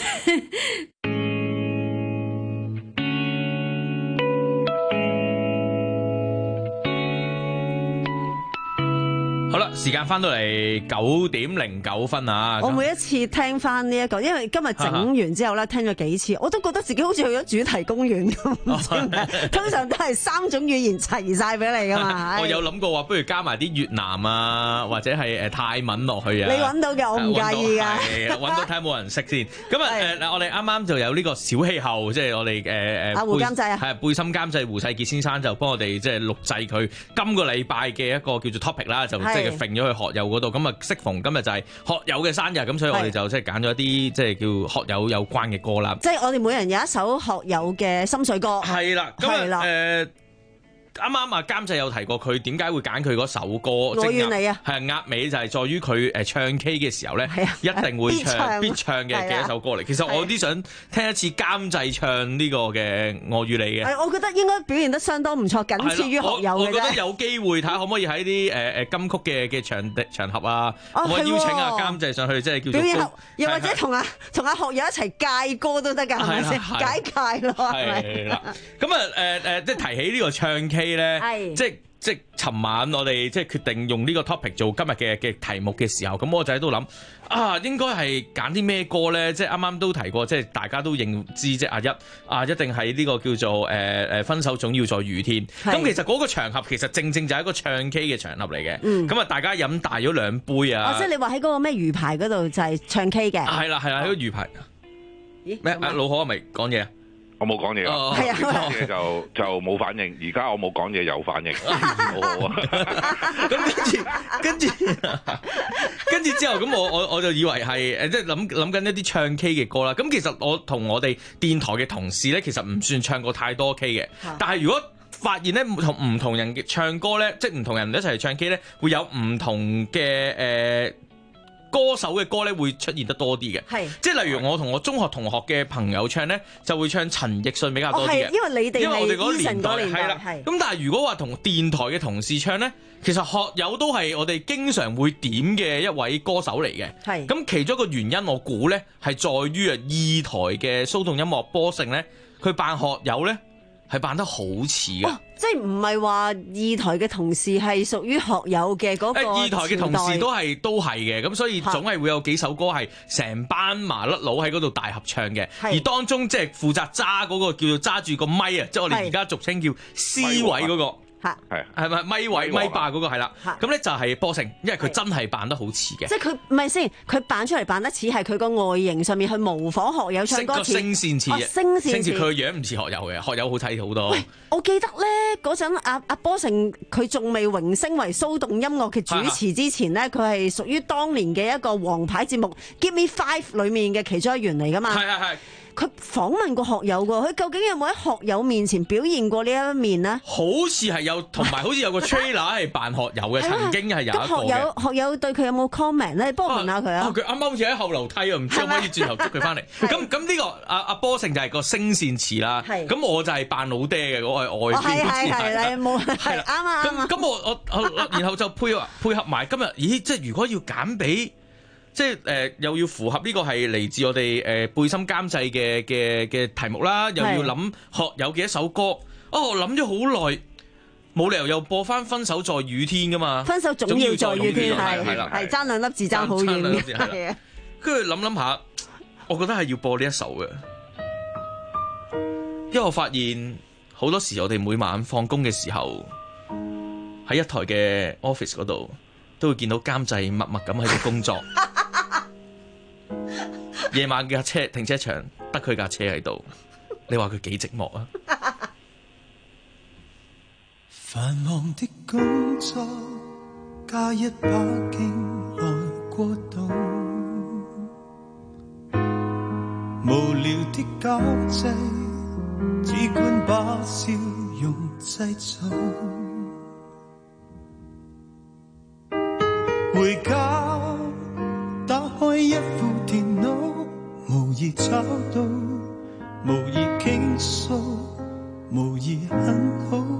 好啦，時間翻到嚟九點零九分啊！ 我每一次聽翻呢一個，因為今日整完之後咧，聽咗幾次，我都覺得自己好似去咗主題公園咁。唔知點解，通常都係三種語言齊晒俾你噶嘛。 我有諗過話，不如加埋啲越南啊，或者係誒泰文落去啊。 你揾到嘅，我唔介意噶。 係揾到睇下冇人識先。咁啊誒，我哋啱啱就有呢個小氣候，即係我哋誒誒。 阿胡監製啊， 係貝心監製胡世傑先生就幫我哋即係錄製佢今個禮拜嘅一個叫做 topic 啦，就即係揈咗去學友嗰度。咁啊，適逢今日就係學友嘅生日，咁所以我哋就即係揀咗一啲即係叫學友有關嘅歌啦。 即係我哋每人有一首學友嘅心水歌。 係啦，咁啊誒。啱啱啊監製有提過佢點解會揀佢嗰首歌， 我願你啊， 係押尾就係在於佢誒唱 K 嘅時候咧，一定會唱必唱嘅嘅一首歌嚟。其實我有啲想聽一次監製唱呢個嘅我與你嘅。 我覺得應該表現得相當唔錯，僅次於學友嘅。 我覺得有機會睇下可唔可以喺啲誒誒金曲嘅嘅場場合啊，我邀請阿監製上去，即係叫做表演， 又或者同阿同阿學友一齊戒歌都得㗎，係咪先？解戒咯，係啦。咁啊誒誒，即係提起呢個唱 K 咧，即係即係尋晚我哋即係決定用呢個 topic 做今日嘅嘅題目嘅時候，咁我就喺度諗啊，應該係揀啲咩歌咧？即係啱啱都提過，即係大家都認知即係阿一啊，一定係呢個叫做誒誒、呃、分手總要在雨天。咁其實嗰個場合其實正正就係一個唱 K 嘅場合嚟嘅。咁啊、嗯，大家飲大咗兩杯啊！ 哦，即係你話喺嗰個咩魚排嗰度就係唱 K 嘅。 係啦係啦，喺個魚排。咦？咩？阿老何係咪講嘢啊？ 我冇講嘢啊，講嘢就就冇反應。而家我冇講嘢有反應，好好啊。 咁跟住跟住跟住之後，咁我我我就以為係誒，即係諗諗緊一啲唱 K 嘅歌啦。咁其實我同我哋電台嘅同事咧，其實唔算唱過太多 K 嘅。但係如果發現咧，同唔同人嘅唱歌咧，即係唔同人一齊唱 K 咧，會有唔同嘅誒。呃歌手嘅歌咧會出現得多啲嘅，係即係例如我同我中學同學嘅朋友唱咧，就會唱陳奕迅比較多啲嘅， 因為你哋因為我哋嗰年代係啦，咁但係如果話同電台嘅同事唱咧，其實學友都係我哋經常會點嘅一位歌手嚟嘅，係咁其中一個原因我估咧係在於啊二台嘅騷動音樂波盛咧，佢扮學友咧係扮得好似嘅。 即係唔係話二台嘅同事係屬於學友嘅嗰個？ 二台嘅同事都係都係嘅，咁所以總係會有幾首歌係成班麻甩佬喺嗰度大合唱嘅，而當中即係負責揸嗰個叫做揸住個咪啊，即係我哋而家俗稱叫 C 位嗰個。 嚇係係咪咪位咪霸嗰個係啦？咁咧就係波成，因為佢真係扮得好似嘅。 即係佢唔係先，佢扮出嚟扮得似係佢個外形上面去模仿學友唱歌似。 個聲線似嘅， 聲線似。 佢個樣唔似學友嘅，學友好睇好多。 我記得咧嗰陣阿阿波成佢仲未榮升為騷動音樂嘅主持之前咧，佢係屬於當年嘅一個王牌節目《Give Me Five》裡面嘅其中一員嚟㗎嘛。 係係係。 佢訪問過學友㗎，佢究竟有冇喺學友面前表現過呢一面呢？ 好似係有，同埋好似有個 trailer 係扮學友嘅，曾經係有一個嘅。 咁學友學友對佢有冇 comment 咧？幫我問下佢啊！ 佢啱啱好似喺後樓梯啊，唔知可唔可以轉頭捉佢翻嚟？咁咁呢個阿阿波成就係個聲線似啦。咁我就係扮老爹嘅，我係外邊。 係係係，冇係啦，啱啊啱啊！ 咁我我然後就配合配合埋今日，咦？即係如果要揀俾。即係誒、呃，又要符合呢個係嚟自我哋誒、呃、貝心監製嘅嘅嘅題目啦，又要諗學友嘅一首歌。哦，我諗咗好耐，冇理由又播翻《分手在雨天》噶嘛？ 分手總要在雨天，係係啦， 係爭兩粒字爭好遠嘅。 跟住諗諗下，我覺得係要播呢一首嘅，因為我發現好多時我哋每晚放工嘅時候，喺一台嘅 office 嗰度都會見到監製默默咁喺度工作。夜晚嘅車停車場得佢架車喺度，你話佢幾寂寞啊？ 繁忙的工作加一把勁來過動，無聊的交際只管把笑容製造，回家打開一副電腦，無意找到，無意傾訴，無意很好，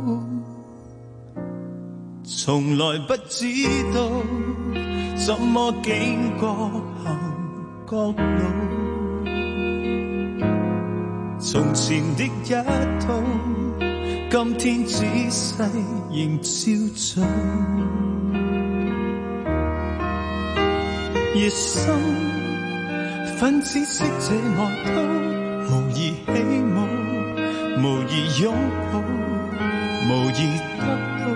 從來不知道怎麼經過行角路，從前的一套，今天仔細仍照做，熱心分知識這外套，無意起舞，無意擁抱，無意得到，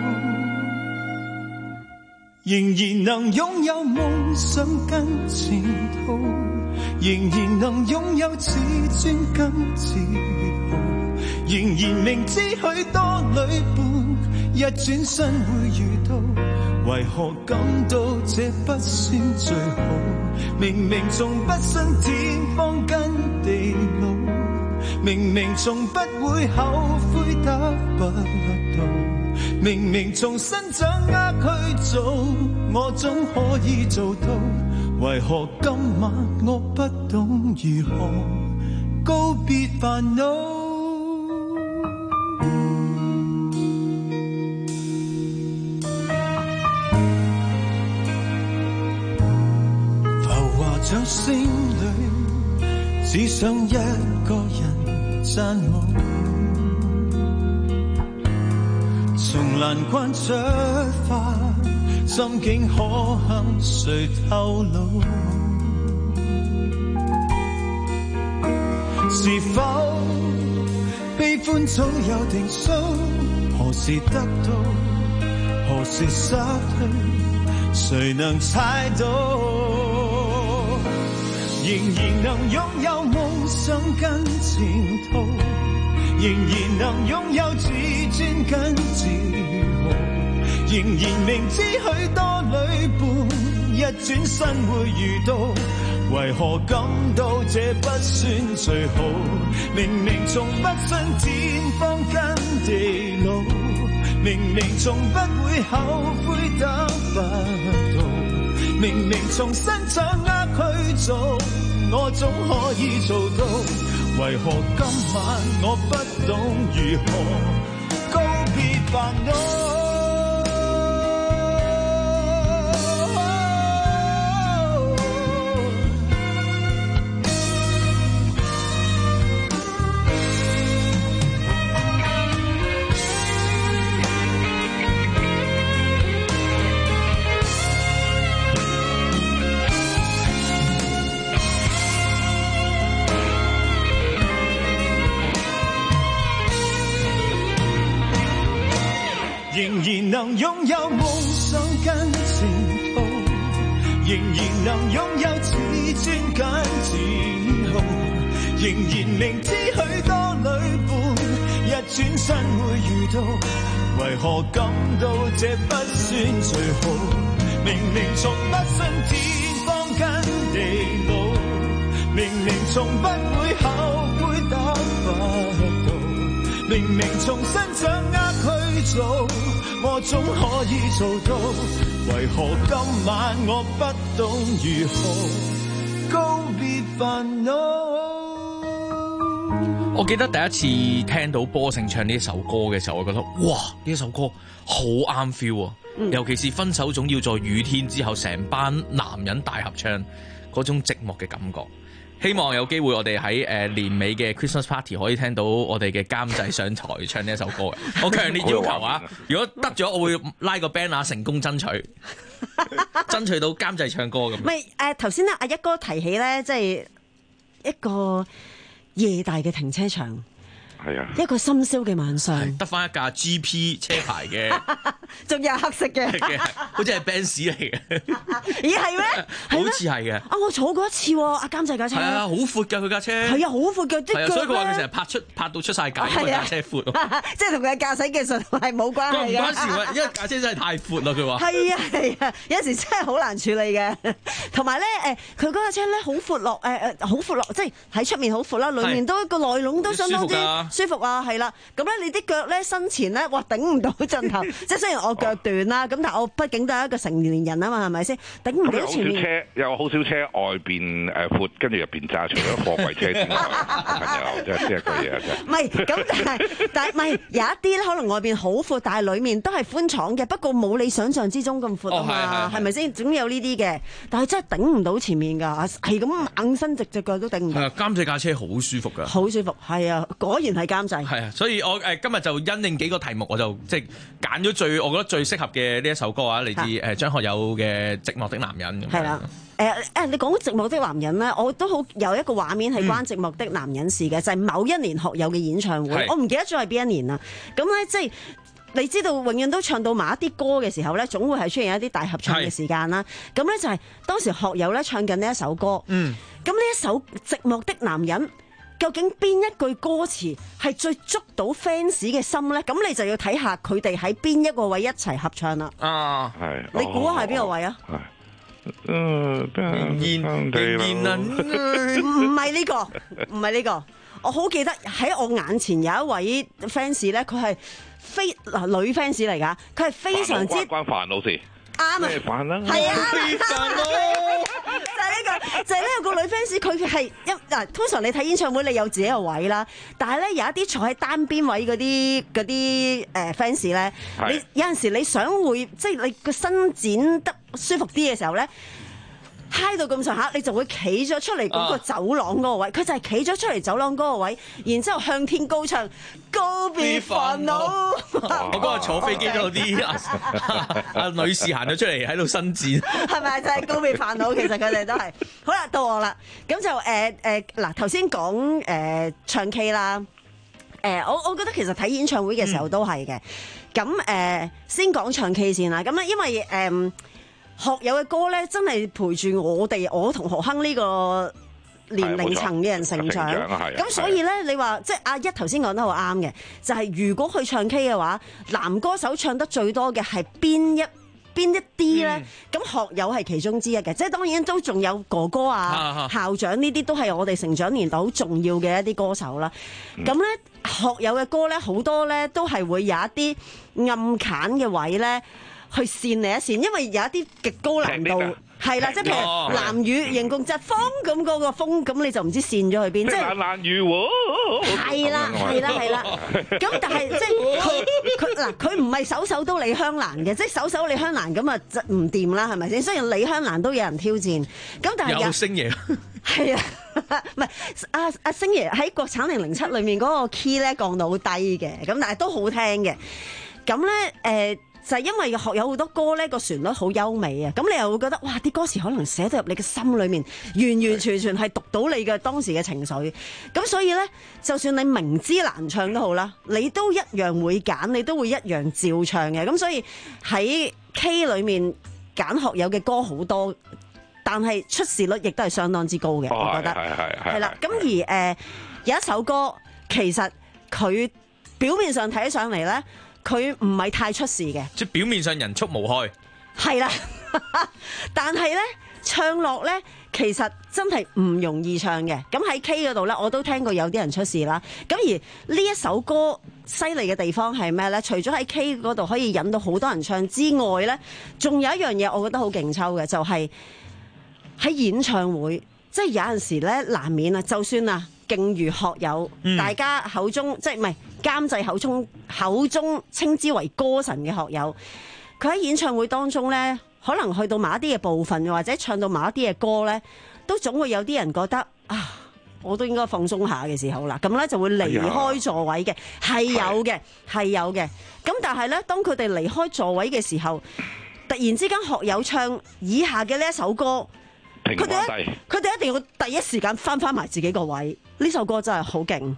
仍然能擁有夢想跟前途，仍然能擁有自尊跟自豪，仍然明知許多旅伴一轉身會遇到，為何感到這不算最好？明明從不信天荒跟地老，明明從不會後悔得不到，明明從新掌握去做，我總可以做到，為何今晚我不懂如何告別煩惱？掌聲裏只想一個人讚我，從難關出發，心境可向誰透露？是否悲歡早有定數？何時得到，何時失去，誰能猜到？仍然能擁有夢想跟前途，仍然能擁有自尊跟自豪，仍然明知許多旅伴一轉身會遇到，為何感到這不算最好？明明從不信天荒跟地老，明明從不會後悔得不到，明明從新掌握去做，我總可以做到，為何今晚我不懂如何告別煩惱？仍能擁有夢想跟前途，仍然能擁有自尊跟自豪，仍然明知許多旅伴一轉身會遇到，為何感到這不算最好？明明從不信天荒跟地老，明明從不會後悔得不到，明明重新掌握去做，我總可以做到，為何今晚我不懂如何告別煩惱？ 我記得第一次聽到波勝唱呢首歌嘅時候，我覺得哇，呢首歌好啱 feel 啊！嗯、尤其是分手總要在雨天之後，成班男人大合唱嗰種寂寞嘅感覺。希望有機會我哋喺誒年尾嘅 Christmas Party 可以聽到我哋嘅監製上台唱呢一首歌嘅。我強烈要求啊！如果得咗，我會拉個 band 啊，成功爭取，爭取到監製唱歌咁。 唔係誒，頭先咧阿一哥提起咧，即係一個夜大嘅停車場。 係啊， 一個深宵嘅晚上， 得翻一架 G P 車牌嘅， 仲有黑色嘅， 好似係 Benz 嚟嘅。 咦係咩？ 好似係嘅。 啊，我坐過一次喎，阿監製架車。係啊，好闊㗎佢架車。係啊，好闊㗎， 係啊，所以佢話佢成日拍出拍到出晒界，因為架車闊。 即係同佢嘅駕駛技術係冇關係嘅。 唔關事喎，因為架車真係太闊啦，佢話。 係啊係啊，有時真係好難處理嘅。同埋咧誒，佢嗰架車咧好闊落誒誒，好闊落，即係喺出面好闊啦，裡面都個內籠都相當之舒服啊，係啦。咁咧，你啲腳咧身前咧，哇頂唔到盡頭。即係雖然我腳短啦，咁但係我畢竟都係一個成年人啊嘛，係咪先？頂唔到前面。 車有好少車外邊誒闊，跟住入邊揸，除咗貨櫃車之外，朋友即係即係句嘢啫。 唔係咁，但係但係唔係有一啲咧，可能外邊好闊，但係裡面都係寬敞嘅，不過冇你想象之中咁闊啊嘛，係咪先？總有呢啲嘅，但係真係頂唔到前面㗎，係咁猛伸直隻腳都頂唔到。 係啊，監製架車好舒服㗎。 好舒服，係啊，果然係監製。 係啊。所以我誒今日就因應幾個題目，我就即係揀咗最我覺得最適合嘅呢一首歌啊，嚟自誒張學友嘅《寂寞的男人》咁。 係啦，誒誒，你講《寂寞的男人》咧，我都好有一個畫面係關《寂寞的男人》事嘅，就係某一年學友嘅演唱會，我唔記得咗係邊一年啦。咁咧即係你知道，永遠都唱到埋一啲歌嘅時候咧，總會係出現一啲大合唱嘅時間啦。咁咧就係當時學友咧唱緊呢一首歌，嗯，咁呢一首《寂寞的男人》。究竟邊一句歌詞係最捉到 fans 嘅心咧？咁你就要睇下佢哋喺邊一個位一齊合唱啦。啊，係。你估下係邊個位啊？ 嗯，仍然仍然唔係呢個，唔係呢個。我好記得喺我眼前有一位 fans 咧，佢係非嗱女 fans 嚟㗎，佢係非常之關煩惱事。 啱啊！ 煩啦， 係啊，就係呢個，就係呢個女 fans，佢係一嗱，通常你睇演唱會，你有自己個位啦，但係咧有一啲坐喺單邊位嗰啲嗰啲誒 fans 咧，你有陣時你想會即係你個伸展得舒服啲嘅時候咧。嗨到咁上下，你就會企咗出嚟嗰個走廊嗰個位，佢、啊、就係企咗出嚟走廊嗰個位，然之後向天高唱告別煩惱。 我嗰日坐飛機都有啲阿女士行咗出嚟喺度伸展， 係咪就係告別煩惱？其實佢哋都係。好啦，到我啦，咁就誒誒嗱，頭先講誒唱 K 啦，誒、呃、我我覺得其實睇演唱會嘅時候都係嘅。咁誒、呃、先講唱 K 先啦，咁咧因為誒。呃學友嘅歌咧，真係陪住我哋，我同何鏗呢個年齡層嘅人成長。咁所以咧，你話即係阿一頭先講得好啱嘅，就係、是、如果去唱 K 嘅話，男歌手唱得最多嘅係邊一邊一啲咧？咁、嗯、學友係其中之一嘅，即係當然都仲有哥哥啊、啊校長呢啲都係我哋成長年代好重要嘅一啲歌手啦。咁、嗯、咧學友嘅歌咧，好多咧都係會有一啲暗砍嘅位咧。去線你一線，因為有一啲極高難度，係啦，即係譬如藍雨形共疾風咁嗰個風，咁你就唔知線咗去邊，即係藍藍雨喎，係啦係啦係啦，咁但係即係佢佢嗱佢唔係首首都李香蘭嘅，即係首首李香蘭咁啊唔掂啦，係咪先？雖然李香蘭都有人挑戰，咁但係有星爺係啊，唔係阿阿星爺喺國產零零七裏面嗰個 key 咧降到好低嘅，咁但係都好聽嘅，咁咧誒。 就係因為學有好多歌咧，個旋律好優美啊，咁你又會覺得哇，啲歌詞可能寫到入你嘅心裏面，完完全全係讀到你嘅當時嘅情緒。咁所以咧，就算你明知難唱都好啦，你都一樣會揀，你都會一樣照唱嘅。咁所以喺 K 裏面揀學友嘅歌好多，但係出事率亦都係相當之高嘅， 哦、 我覺得係係係係啦。咁而誒、呃、有一首歌，其實佢表面上睇上嚟咧，佢唔係太出事嘅， 即係表面上人畜無害，係啦。但係咧唱落咧，其實真係唔容易唱嘅。咁喺 K 嗰度咧，我都聽過有啲人出事啦。咁而呢一首歌犀利嘅地方係咩咧？除咗喺 K 嗰度可以引到好多人唱之外咧，仲有一樣嘢我覺得好勁抽嘅，就係、是、喺演唱會，即係有陣時咧難免啊，就算啊勁如學友，嗯、大家口中即係唔係監製口中口中稱之為歌神嘅學友，佢喺演唱會當中咧，可能去到某一啲嘅部分，或者唱到某一啲嘅歌咧，都總會有啲人覺得啊，我都應該放鬆下嘅時候啦，咁咧就會離開座位嘅，係有嘅，係有嘅。咁但係咧，當佢哋離開座位嘅時候，突然之間學友唱以下嘅呢一首歌，佢哋一佢哋一定要第一時間翻翻埋自己個位。呢首歌真係好勁。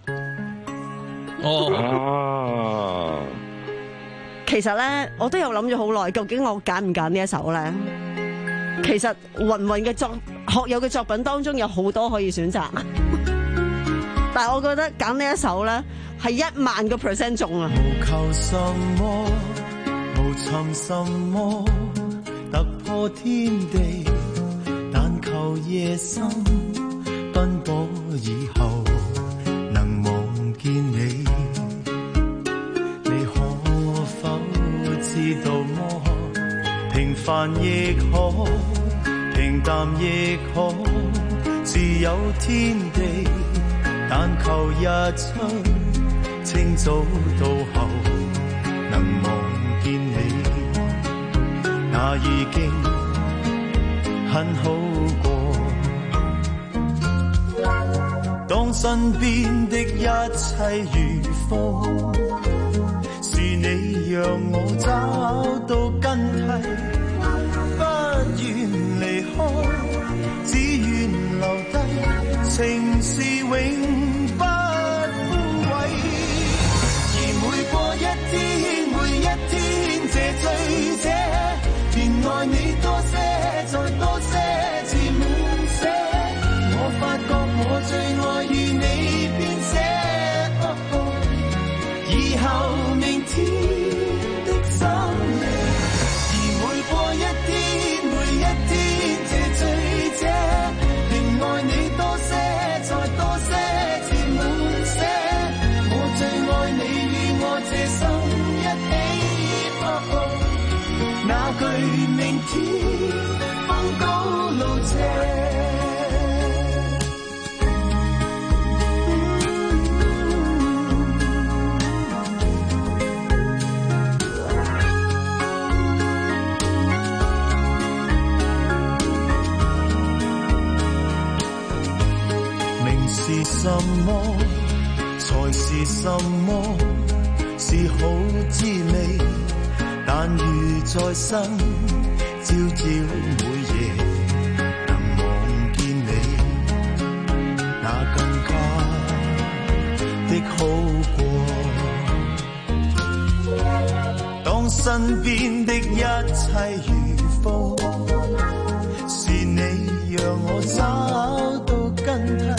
哦， 其實咧，我都有諗咗好耐，究竟我揀唔揀呢一首咧？其實芸芸嘅作學友嘅作品當中有好多可以選擇，但係我覺得揀呢一首咧係一萬個 percent 中啊！ 無求什麼，無尋什麼，突破天地，但求夜深奔波以後能望見你。你可否知道麼？平凡亦可，平淡亦可，自有天地，但求日出清早到後能望見你，那已經很好過。當身邊的一切如風，是你讓我找到根蒂，不願離開，只願留低，情是永不枯萎。而每過一天，每一天這醉者，便愛你多些，再多些，至滿瀉。我發覺我最愛與你編寫，哦哦，以後明天的深夜。而每過一天，每一天這醉者，便愛你多些，再多些，至滿瀉。我最愛你與我這生一起，哦哦，那句明天風高路斜。是什麼才是什麼，是好滋味，但如在生朝朝每夜能望見你，那更加的好過。當身邊的一切如風，是你讓我找到根蒂，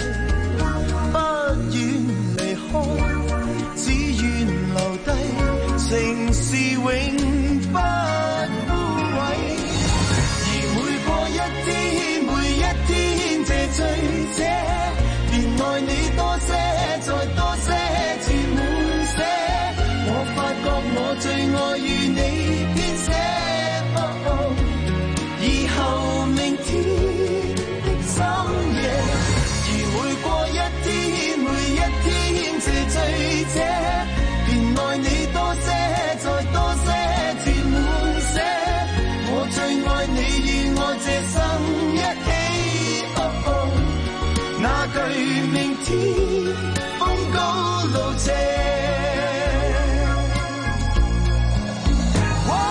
情是永不枯萎。而每過一天，每一天這醉者，便愛你多些，再多些，至滿瀉。我發覺我最愛與你編寫，哦哦，以後明天的深夜。而每過一天，每一天這醉者，便愛你多些，再多些，至滿瀉。我最愛你與我這生一起，哦哦，那句明天風高路斜。哇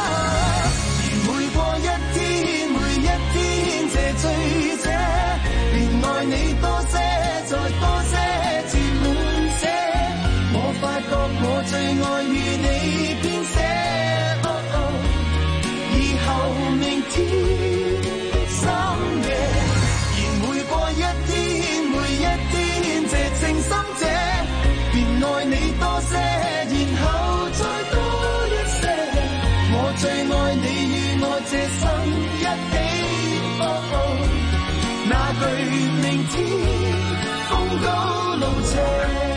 天深夜，然每過一天每一天，這情深者便愛你多些，然後再多一些。我最愛你與我這生一起，哦哦，那句明天風高路斜。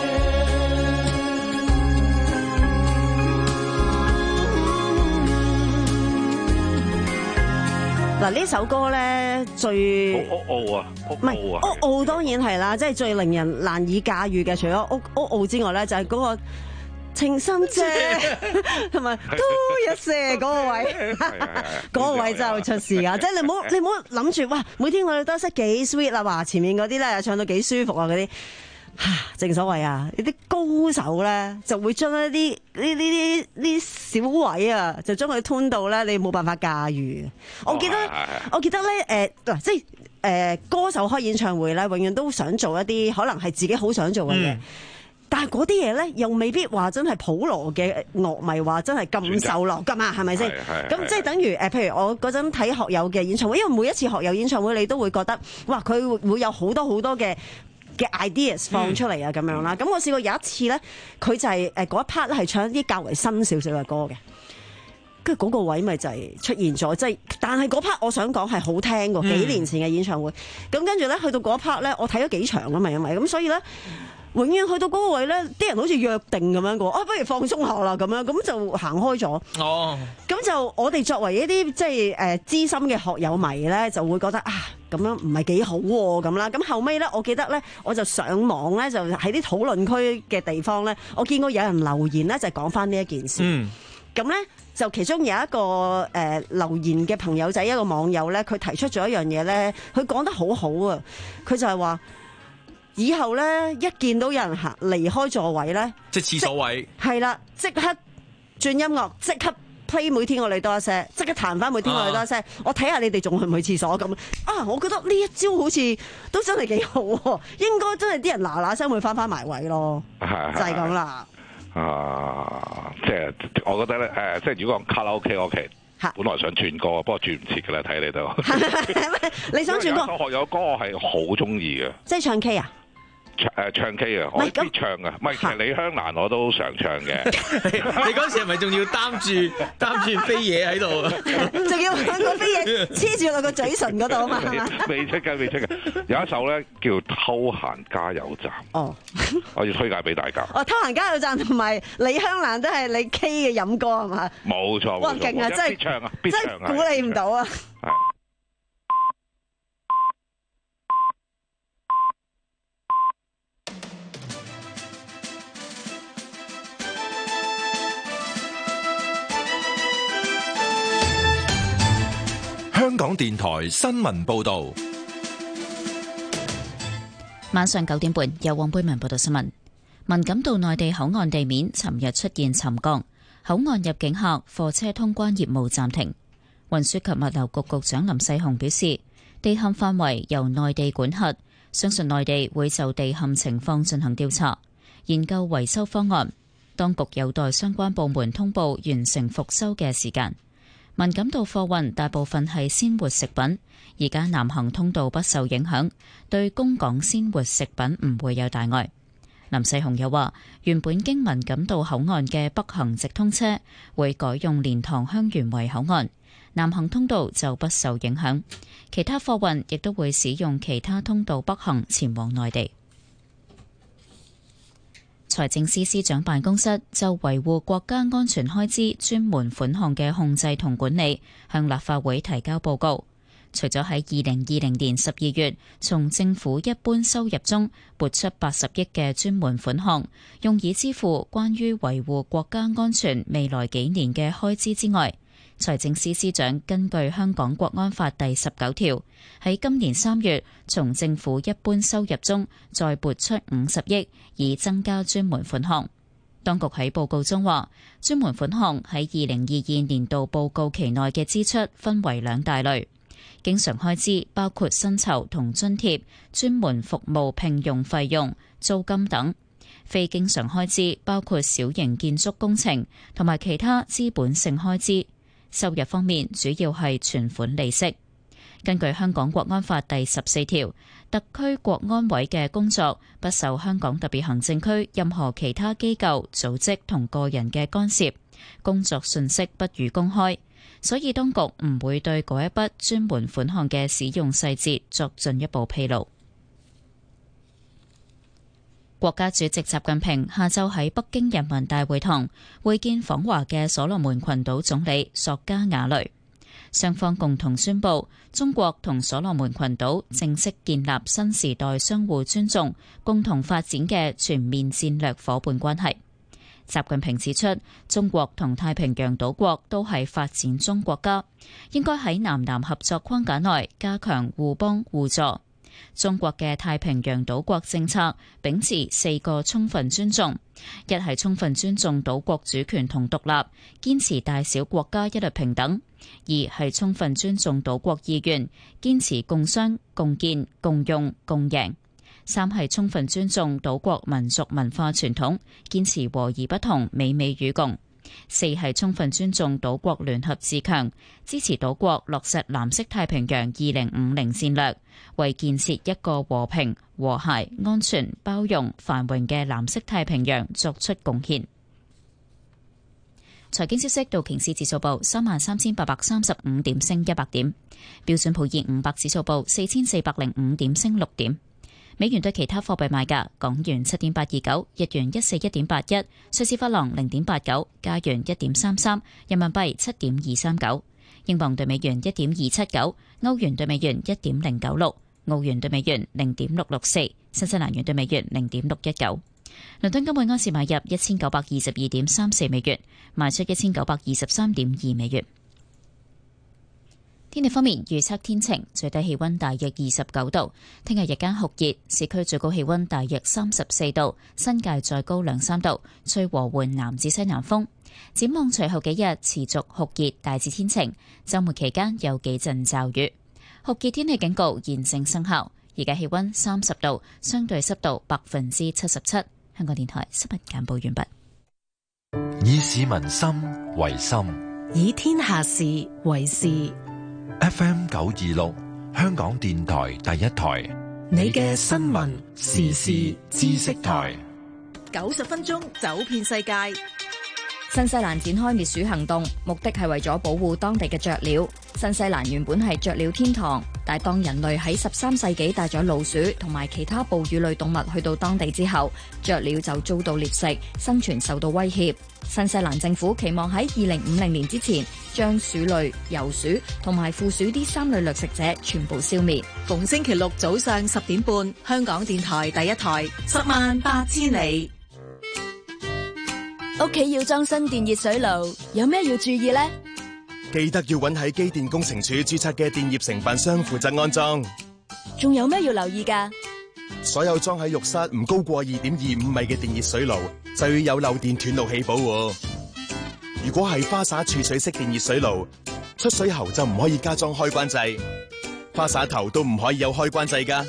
嗱，呢首歌咧最好傲啊， 唔係傲傲當然係啦，即係最令人難以駕馭嘅，除咗傲傲傲之外咧，就係嗰個情深啫，同埋都一些嗰個位，嗰個位真係出事㗎，即係你唔好你唔好諗住哇，每天我哋都識幾 sweet 啦，話前面嗰啲咧唱到幾舒服啊嗰啲。正所謂啊，呢啲高手咧就會將一啲呢呢啲呢小位啊，就將佢 tune 到咧，你冇辦法駕馭。我記得、哦、我記得咧，誒嗱，即係誒歌手開演唱會咧，永遠都想做一啲可能係自己好想做嘅嘢。嗯，但係嗰啲嘢咧，又未必話真係普羅嘅樂迷話真係咁受落㗎嘛，係咪先？咁即係等於誒，譬如我嗰陣睇學友嘅演唱會，因為每一次學友演唱會，你都會覺得哇，佢會會有好多好多嘅嘅 ideas 放出嚟啊，咁樣啦。咁我試過有一次咧，佢就係誒嗰一 part 咧係唱一啲較為新少少嘅歌嘅，跟住嗰個位咪就係出現咗，即係但係嗰 part 我想講係好聽過幾年前嘅演唱會。咁跟住咧去到嗰一 part 咧，我睇咗幾場啊嘛，因為咁所以咧。永遠去到嗰個位咧，啲人好似約定咁樣嘅，啊不如放鬆下啦咁樣，咁就行開咗。哦，咁就我哋作為一啲即係誒資深嘅學友迷咧，就會覺得啊咁樣唔係幾好咁啦。咁後尾咧，我記得咧，我就上網咧，就喺啲討論區嘅地方咧，我見過有人留言咧，就講翻呢一件事。嗯，咁咧就其中有一個誒、呃、留言嘅朋友仔，一個網友咧，佢提出咗一樣嘢咧，佢講得好好啊，佢就係話。以後咧，一見到有人行離開座位咧， 即係廁所位， 係啦，即刻轉音樂，即刻 play 每天我哋多一些，即刻彈翻每天我哋多一些。啊、我睇下你哋仲去唔去廁所咁啊！我覺得呢一招好似都真係幾好，應該真係啲人嗱嗱聲會翻翻埋位咯，就係咁啦。啊， 即係我覺得咧，誒、呃，即係如果講卡拉 OK OK。本來想轉歌，不過轉唔切㗎啦，睇你都。你想轉歌？學友歌我係好中意嘅。即係唱 K 啊？唱誒唱 K 啊，我必唱㗎。唔係，其實李香蘭我都常唱嘅。 你嗰時係咪仲要擔住擔住飛嘢喺度啊？ 仲要揾個飛嘢黐住落個嘴唇嗰度啊嘛？ 未出嘅，未出嘅。有一首咧叫《偷閒加油站》。哦，我要推介俾大家。哦，《偷閒加油站》同埋李香蘭都係你 K 嘅飲歌係嘛？冇錯。哇，勁啊！真係必唱啊！必唱啊！真係估你唔到啊！ 香港電台新聞報道， 晚上九點半由黃貝文報道新聞。文錦渡內地口岸地面尋日出現沉降，口岸入境客貨車通關業務暫停。運輸及物流局局長林世雄表示，地陷範圍由內地管轄，相信內地會就地陷情況進行調查，研究維修方案。當局有待相關部門通報完成復修嘅時間。文錦渡貨運大部分係鮮活食品，而家南行通道不受影響，對供港鮮活食品唔會有大礙。林世雄又話，原本經文錦渡口岸嘅北行直通車會改用蓮塘香園圍口岸，南行通道就不受影響，其他貨運亦都會使用其他通道北行前往內地。財政司司長辦公室就維護國家安全開支專門款項嘅控制同管理，向立法會提交報告。除咗喺二零二零年十二月從政府一般收入中撥出八十億嘅專門款項，用以支付關於維護國家安全未來幾年嘅開支之外，財政司司長根據香港國安法第十九條，喺今年三月從政府一般收入中再撥出五十億，以增加專門款項。當局喺報告中話，專門款項喺二零二二年度報告期內嘅支出分為兩大類，經常開支包括薪酬同津貼、專門服務聘用費用、租金等；非經常開支包括小型建築工程同埋其他資本性開支。 收入方面主要係存款利息。根據香港國安法第十四條，特區國安委嘅工作不受香港特別行政區任何其他機構、組織同個人嘅干涉，工作信息不予公開，所以當局唔會對嗰一筆專門款項嘅使用細節作進一步披露。國家主席習近平下晝喺北京人民大會堂會見訪華嘅所羅門群島總理索加瓦雷。雙方共同宣布，中國同所羅門群島正式建立新時代相互尊重、共同發展嘅全面戰略夥伴關係。習近平指出，中國同太平洋島國都係發展中國家，應該喺南南合作框架內加強互幫互助。中國嘅太平洋島國政策秉持四個充分尊重：一係充分尊重島國主權同獨立，堅持大小國家一律平等；二係充分尊重島國意願，堅持共商、共建、共用、共贏；三係充分尊重島國民族文化傳統，堅持和而不同、美美與共；四係充分尊重島國聯合自強，支持島國落實藍色太平洋二零五零戰略，為建設一個和平、和諧、安全、包容、繁榮嘅藍色太平洋作出貢獻。財經消息：道瓊斯指數報三萬三千八百三十五點，升一百點；標準普爾五百指數報四千四百零五點，升六點。美元對其他貨幣賣價：港元七點八二九，日元一四一點八一，瑞士法郎零點八九，加元一點三三，人民幣七點二三九，英鎊對美元一點二七九，歐元對美元一點零九六，澳元對美元零點六六四，新西蘭元對美元零點六一九。倫敦金每盎司買入一千九百二十二點三四美元，賣出一千九百二十三點二美元。天氣方面，預測天晴，最低氣溫大約二十九度。聽日日間酷熱，市區最高氣溫大約三十四度，新界再高兩三度，吹和緩南至西南風。展望隨後幾日持續酷熱，大致天晴，週末期間有幾陣驟雨。酷熱天氣警告現正生效。而家氣溫三十度，相對濕度百分之七十七。香港電台新聞簡報完畢。 以市民心為心， 以天下事為事。 F M 九二六，香港電台第一台， 你嘅新聞時事知識台， 九十分鐘走遍世界。 新西蘭展開滅鼠行動，目的係為咗保護當地嘅雀鳥。新西蘭原本係雀鳥天堂，但當人類喺十三世紀帶咗老鼠同埋其他哺乳類動物去到當地之後，雀鳥就遭到獵食，生存受到威脅。新西蘭政府期望喺二零五零年之前，將鼠類、游鼠同埋負鼠呢三類掠食者全部消滅。 逢星期六早上十點半，香港電台第一台，十萬八千里。 屋企要裝新電熱水爐，有咩要注意呢？ 記得要揾喺機電工程署註冊嘅電業承辦商負責安裝。 仲有咩要留意㗎？ 所有裝喺浴室唔高過二點二五米嘅電熱水爐，就要有漏電斷路器保護。如果係花灑儲水式電熱水爐，出水喉就唔可以加裝開關掣，花灑頭都唔可以有開關掣㗎。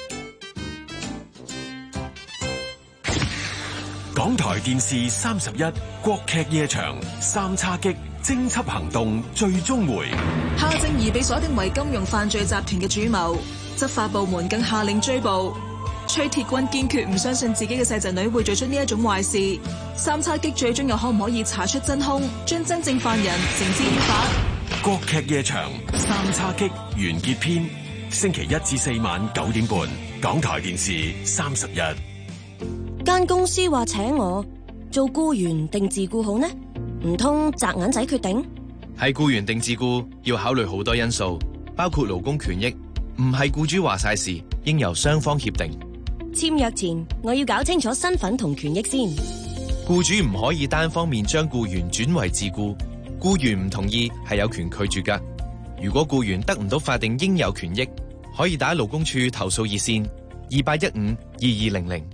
港台電視三十一國劇夜場三叉戟偵緝行動最終回， 夏正義被鎖定為金融犯罪集團嘅主謀，執法部門更下令追捕。崔鐵軍堅決唔相信自己嘅細侄女會做出呢一種壞事。三叉戟最終又可唔可以查出真兇，將真正犯人繩之以法？ 國劇夜場三叉戟完結篇，星期一至四晚九點半，港台電視三十一。 間公司話請我做僱員定自僱好呢？唔通擲銀仔決定？ 係僱員定自僱要考慮好多因素，包括勞工權益，唔係僱主話晒事，應由雙方協定。 簽約前我要搞清楚身份同權益先。 僱主唔可以單方面將僱員轉為自僱，僱員唔同意係有權拒絕㗎。如果僱員得唔到法定應有權益，可以打勞工處投訴熱線二八一五二二零零。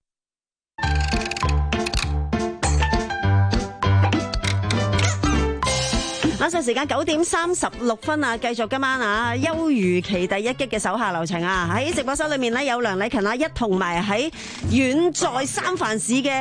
晚上時間九點三十六分啊，繼續今晚啊休漁期第一擊嘅手下留情啊！喺直播室裏面呢，有梁禮勤啊，一同埋喺遠在三藩市嘅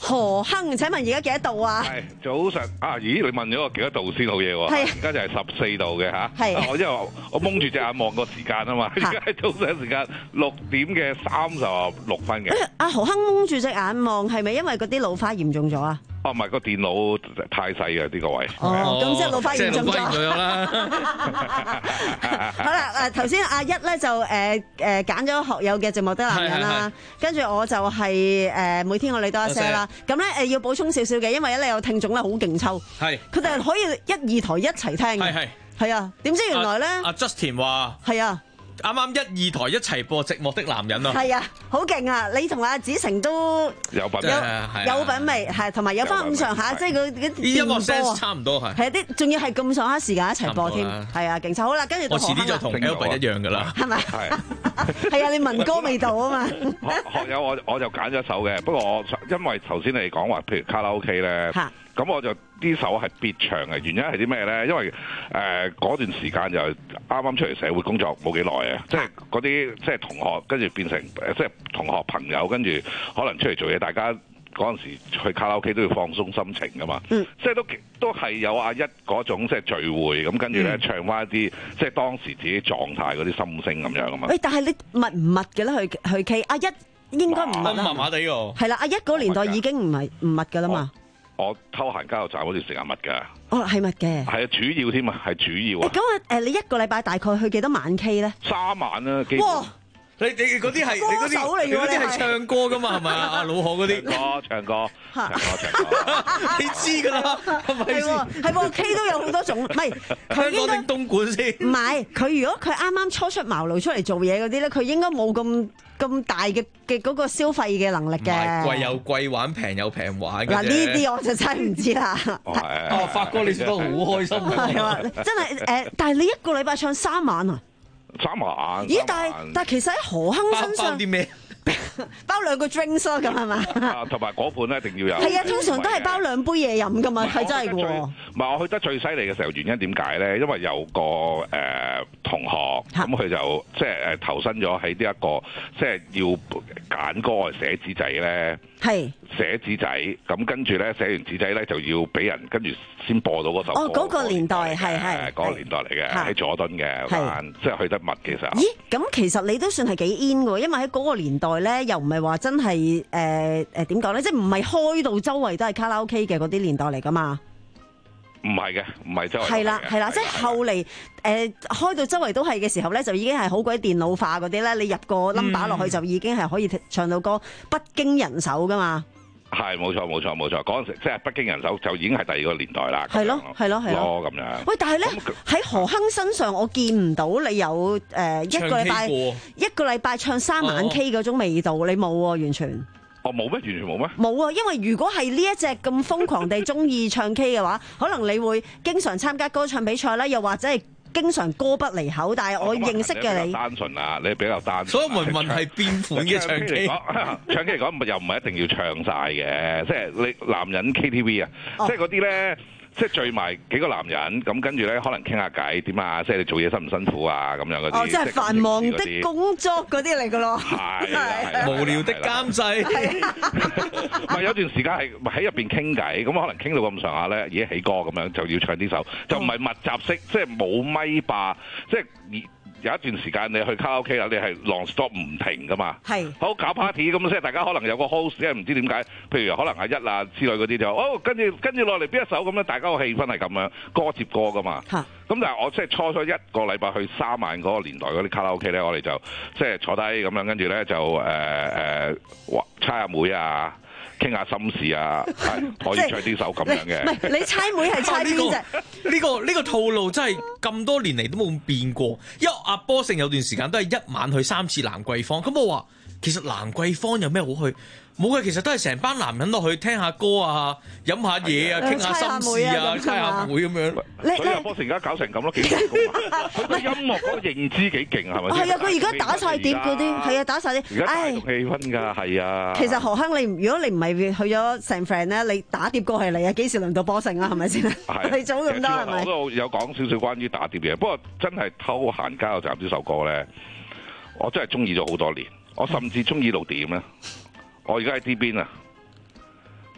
何亨，請問而家幾多度啊？ 係早晨啊！咦，你問咗我幾多度先好嘢喎？係而家就係十四度嘅嚇。係我因為我蒙住隻眼望個時間啊嘛，而家係早上時間六點嘅三十六分嘅。 阿何亨蒙住隻眼望，係咪因為嗰啲老花嚴重咗啊？ 哦，唔係個電腦太細嘅呢個位。 哦，咁即係老花嚴重咗啦。 好啦，誒頭先阿一咧就誒誒揀咗學友嘅《寂寞的男人》啦，跟住我就係誒每天我哋多一些啦。咁咧誒要補充少少嘅，因為咧有聽眾咧好勁抽，係佢哋可以一二台一齊聽嘅，係係係啊。點知原來咧阿 Justin 話係啊。啱啱一二台一齊播《寂寞的男人》啊！ 係啊，好勁啊！你同阿子誠都有品有有品味，係同埋有翻咁上下，即係嗰啲音樂聲差唔多係。 係啊，啲仲要係咁上下時間一齊播添，係啊，勁抽好啦！跟住我遲啲就同 Albert 一樣㗎啦， 係咪？係係啊，你民歌味道啊嘛！ 學友我我就揀咗首嘅，不過我因為頭先你講話，譬如卡拉 OK 咧。咁我就呢首係必唱嘅，原因係啲咩咧？因為誒嗰、呃、段時間就啱啱出嚟社會工作冇幾耐啊，即係嗰啲即係同學跟住變成即係同學朋友，跟住可能出嚟做嘢，大家嗰陣時去卡拉 OK 都要放鬆心情噶嘛，嗯、即係都都係有阿一嗰種即係聚會咁，跟住咧唱翻一啲即係當時自己狀態嗰啲心聲咁樣噶嘛。喂， 但係你密唔密嘅咧？去去 K 阿一應該唔密啦， 麻麻地喎。 係啦，阿一嗰年代已經唔係唔密噶啦嘛。 我偷閒加油站嗰段時間密㗎， 哦係密嘅， 係啊主要添啊，係主要啊。 咁啊誒，你一個禮拜大概去幾多晚 K 咧？ 三晚啦，幾哇！ 你你嗰啲係歌手嚟㗎，你嗰啲係唱歌㗎嘛係咪啊？阿老何嗰啲歌唱歌，唱歌唱歌， 你知㗎啦，係咪先？ 係喎 K 都有好多種，唔係佢應該東莞先。 唔係佢如果佢啱啱初出茅廬出嚟做嘢嗰啲咧，佢應該冇咁。咁大嘅嘅嗰個消費嘅能力嘅， 貴有貴玩，平有平玩。 嗱呢啲我就真係唔知啦。 哦，發哥你笑得好開心啊！ 係啊，真係誒，但係你一個禮拜唱三晚啊？ 三晚。 咦？但係但係其實喺何亨身上包啲咩？ 包兩個 drinks 咯，咁係嘛？ 啊，同埋嗰盤咧一定要有。 係啊，通常都係包兩杯嘢飲噶嘛，係真係嘅喎。 唔係我去得最犀利嘅時候，原因點解咧？因為有個誒、呃、同學，咁佢就即係誒投身咗喺呢一個，即係要揀歌寫紙仔咧。係寫紙仔，咁跟住咧寫完紙仔咧就要俾人跟住先播到嗰首歌。 哦，嗰、嗰個年代係係嗰個年代嚟嘅，喺佐敦嘅，即係去得密其實。 咦？咁其實你都算係幾 in 喎，因為喺嗰個年代咧，又唔係話真係誒誒點講咧，即係唔係開到周圍都係卡拉 OK 嘅嗰啲年代嚟噶嘛？ 唔係嘅，唔係周圍。 係啦，係啦，即係後嚟誒、呃、開到周圍都係嘅時候咧，就已經係好鬼電腦化嗰啲咧。你入個 number 落去就已經係可以唱到歌，不經人手噶嘛。 係冇錯冇錯冇錯，嗰陣時即係不經人手就已經係第二個年代啦。 係咯係咯係咯咁樣。 喂，但係咧喺何亨身上，我見唔到你有誒、呃、一個禮拜一個禮拜唱三晚 K 嗰種味道，哦、你冇喎完全。 哦，冇咩？完全冇咩？ 冇啊！因為如果係呢一隻咁瘋狂地中意唱 K 嘅話，可能你會經常參加歌唱比賽啦，又或者係經常歌不離口。但係我認識嘅你， 哦、單純啊，你比較單純。 所以問問係邊款嘅唱 K？ 唱 K 嚟講，又唔係一定要唱晒嘅，即係你男人 K T V 啊，哦、即係嗰啲咧。即係聚埋幾個男人，咁跟住咧可能傾下偈點啊，即係你做嘢辛唔辛苦啊咁樣嗰啲。 哦，即係繁忙的工作嗰啲嚟㗎咯。 係係無聊的監製。 唔係有段時間係喺入邊傾偈，咁可能傾到咁上下咧，已經起歌咁樣就要唱呢首，就唔係密集式，即係冇咪霸，即係。有一段時間你去卡拉 OK 啦，你係 non stop 唔停噶嘛，係好搞 party 咁，即係大家可能有個 host，即係唔知點解，譬如可能阿一啊之類嗰啲就哦，跟住跟住落嚟邊一首咁樣，大家個氣氛係咁樣，歌接歌噶嘛。咁但係我即係初初一個禮拜去三晚嗰個年代嗰啲卡拉 OK 咧，我哋就即係坐低咁樣，跟住咧就誒誒猜下妹啊。傾下心事啊，可以唱呢首咁樣嘅。 唔係你猜妹係猜邊隻？ 呢個呢個套路真係咁多年嚟都冇變過。因為阿波成有段時間都係一晚去三次蘭桂坊。咁我話其實蘭桂坊有咩好去？冇嘅，其實都係成班男人落去聽下歌啊，飲下嘢啊，傾下心事啊，猜下妹咁樣。 所以阿波成而家搞成咁咯，幾成功啊！佢對音樂嗰個認知幾勁係咪？ 係啊，佢而家打晒碟嗰啲，係啊，打晒啲。 而家帶動氣氛㗎，係啊。 其實何亨，你如果你唔係去咗成 friend 咧，你打碟歌係你啊，幾時輪到波成啊？係咪先？係。你早咁多係咪？ 我都有講少少關於打碟嘅，不過真係偷閒加油站呢首歌咧，我真係中意咗好多年，我甚至中意到點咧。我而家喺呢邊啊，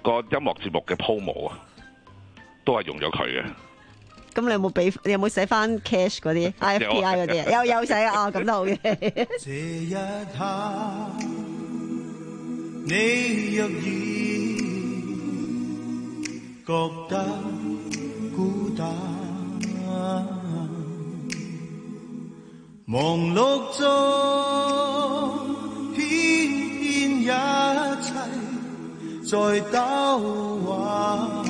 個音樂節目嘅 promo 啊，都係用咗佢嘅。 咁你有冇俾？你有冇寫翻 cash 嗰啲 I F P I 嗰啲啊？有有寫啊，咁都好嘅。 這一刻，你若然覺得孤單，忙碌中偏偏一切在兜彎。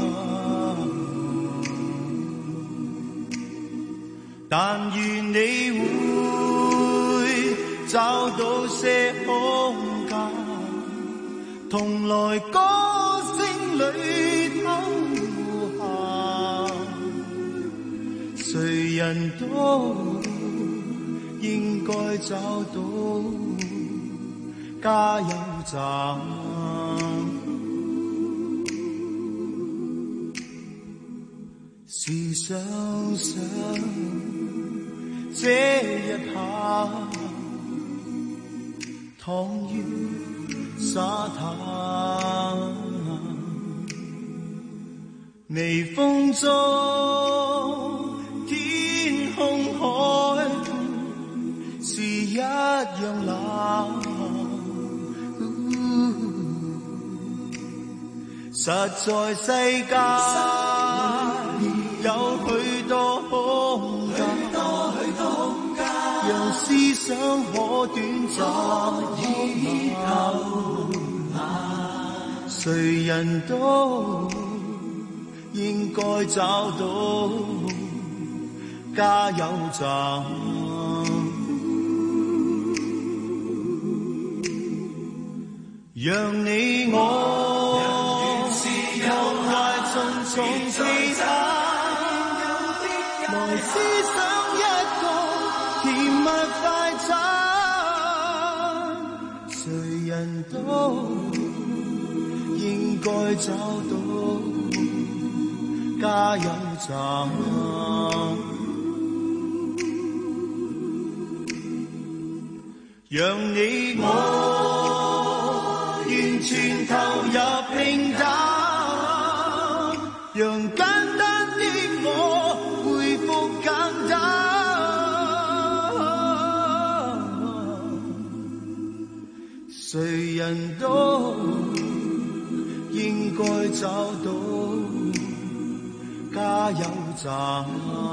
但願你會找到些空間，同來歌聲裏偷閒，誰人都應該找到加油站。試想想這一刻，躺於沙灘，微風中天空海是一樣冷，實在世界有許多空間，讓思想可短暫以後，誰人都應該找到加油站。讓你我夢懷重重期待，來思想一個甜蜜快餐，誰人都應該找到加油站。讓你我完全投入平淡，讓簡單的我恢復簡單，誰人都應該找到加油站。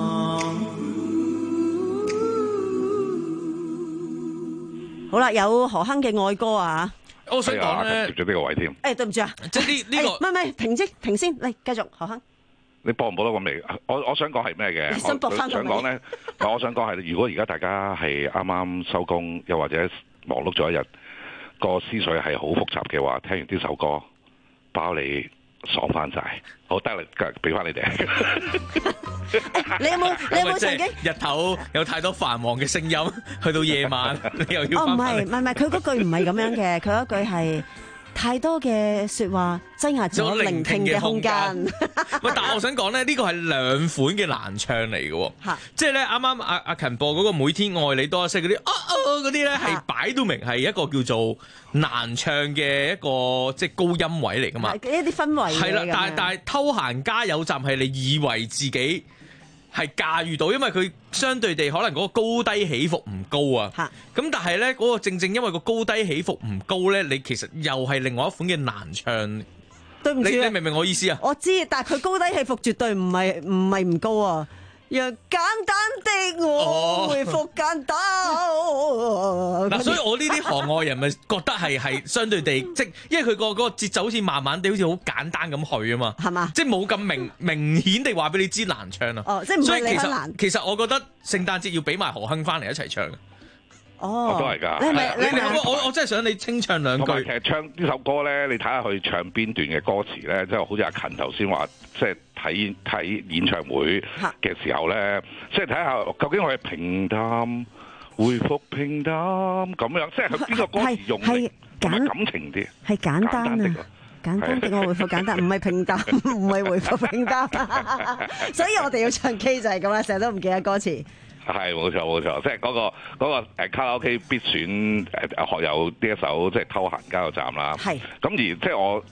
好啦，有何鏗嘅愛歌啊！ 我想講咧， 接咗呢個位添。 誒，對唔住啊， 即係呢呢個， 唔係唔係，停先停先，嚟繼續何鏗。 你播唔播得咁嚟？我我想講係咩嘅？ 想播翻想講咧，我想講係，如果而家大家係啱啱收工，又或者忙碌咗一日，個思緒係好複雜嘅話，聽完呢首歌，包你爽翻晒。好得嚟，俾翻你哋。 你有冇你有冇曾經日頭有太多繁忙嘅聲音，去到夜晚你又要？ 哦，唔係唔係唔係，佢嗰句唔係咁樣嘅，佢嗰句係太多嘅說話擠壓咗聆聽嘅空間。 喂，但係我想講咧，呢個係兩款嘅難唱嚟嘅，即係咧啱啱阿阿勤播嗰個每天愛你多一些嗰啲啊啊嗰啲咧，係擺到明係一個叫做難唱嘅一個即係高音位嚟噶嘛， 一啲氛圍係啦，但係但係偷閒加油站係你以為自己係駕馭到，因為佢相對地可能嗰個高低起伏唔高啊。咁但係咧嗰個正正因為個高低起伏唔高咧，你其實又係另外一款嘅難唱。 對唔住， 你你明唔明我意思啊？ 我知，但係佢高低起伏絕對唔係唔係唔高啊。讓簡單的我回復簡單。 嗱、哦，所以我呢啲行外人咪覺得係係相對地，即因為佢個嗰個節奏好似慢慢地，好似好簡單咁去啊嘛，係嘛？即係冇咁明明顯地話俾你知難唱啊。 哦，即係唔係你好難。 其實我覺得聖誕節要俾埋何鏗翻嚟一齊唱。 哦， 都係㗎。 你咪你咪我我我真係想你清唱兩句。 其實唱呢首歌咧，你睇下佢唱邊段嘅歌詞咧，即係好似阿勤頭先話，即係睇睇演唱會嘅時候咧，即係睇下究竟我係平淡回復平淡咁樣，即係佢邊個歌詞用嚟同埋感情啲， 係簡單啊。簡單的我回復簡單，唔係平淡，唔係回復平淡，所以我哋要唱 K 就係咁啦，成日都唔記得歌詞。 係冇錯冇錯，即係嗰個嗰個誒卡拉 OK 必選誒學友呢一首即係偷閒加油站啦。係咁而即係我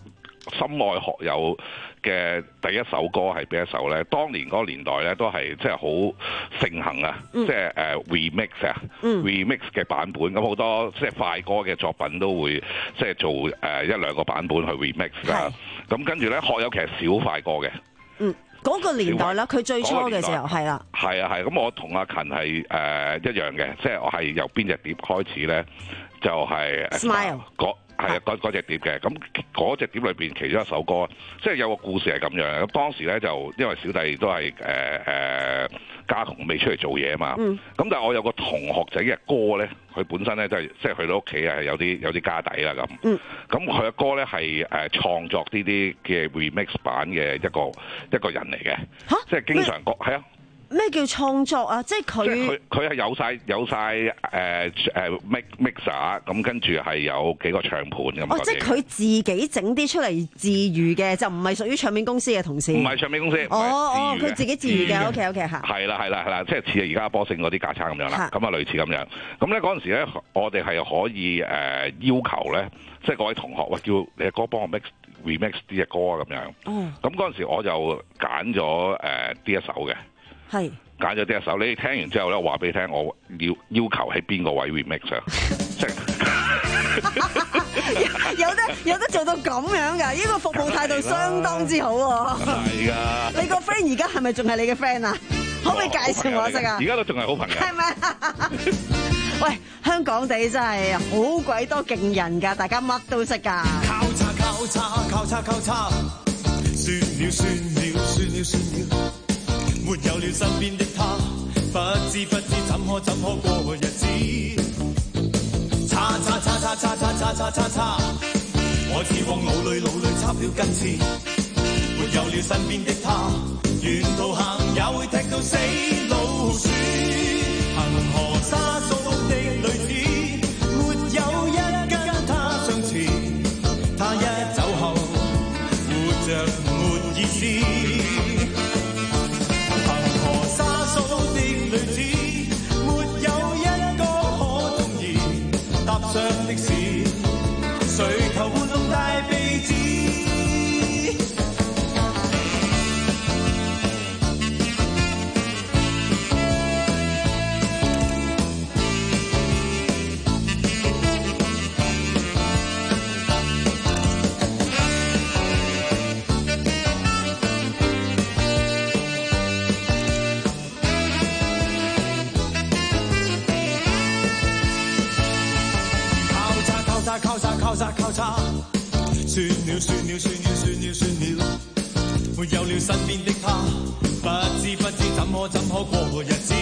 心愛學友嘅第一首歌係邊一首咧？當年嗰個年代咧都係即係好盛行啊！嗯、即係誒、uh, remix 啊、嗯、，remix 嘅版本咁好多即係快歌嘅作品都會即係做誒、uh, 一兩個版本去 remix 啦。咁跟住咧，學友其實少快歌嘅。嗯。 嗰、那個年代啦，佢最初嘅時候係啦， 係啊係，咁我同阿勤係誒、呃、一樣嘅，即係我係由邊隻碟開始咧，就係、是、 Smile 嗰係啊嗰隻碟嘅，咁嗰隻碟裏邊其中一首歌，即係有個故事係咁樣嘅。咁當時咧就因為小弟都係誒誒家童未出嚟做嘢啊嘛，咁、嗯、但係我有個同學仔嘅歌咧，佢本身咧都係即係去到屋企係有啲有啲家底啦咁，咁佢嘅歌咧係誒創作呢啲嘅 remix 版嘅一個一個人嚟嘅，即係經常講係啊。 咩叫創作啊？即係佢，即係佢佢係有晒有晒誒誒 mix mixer 咁，跟住係有幾個唱盤咁。 哦，即係佢自己整啲出嚟自娛嘅，就唔係屬於唱片公司嘅同事。 唔係唱片公司。 哦哦，佢自己自娛嘅。OK OK 嚇。 係啦係啦係啦，即係似而家波星嗰啲架撐咁樣啦，咁啊類似咁樣。咁咧嗰陣時咧，我哋係可以誒、呃、要求咧，即係各位同學喂，叫你嘅歌幫我 mix remix 呢隻歌啊咁樣。哦。咁嗰陣時我就揀咗誒呢一首嘅。係揀咗呢一首，你聽完之後咧，話俾你聽，我要要求喺邊個位 remix 啊？即係有得有得做到咁樣㗎？呢個服務態度相當之好喎。 係㗎。 你個 friend 而家係咪仲係你嘅 friend 啊？可唔可以介紹我識啊？ 而家都仲係好朋友。係咪？喂，香港地真係好鬼多勁人㗎，大家乜都識㗎。 交叉交叉交叉交叉，算了算了算了算了。沒有了身邊的他，不知不知怎可怎可過日子。叉叉叉叉叉叉叉叉叉叉，我似往腦裏腦裏插了根刺。沒有了身邊的他，沿途行也會踢到死老鼠。恒河沙數的女子，沒有一跟他相似。他一走後，活着沒意思。的女子沒有一個可中意，踏上的是誰頭玩弄大鼻子。交叉交叉交叉，算了算了算了算了算了，沒有了身邊的他，不知不知怎可怎可過日子。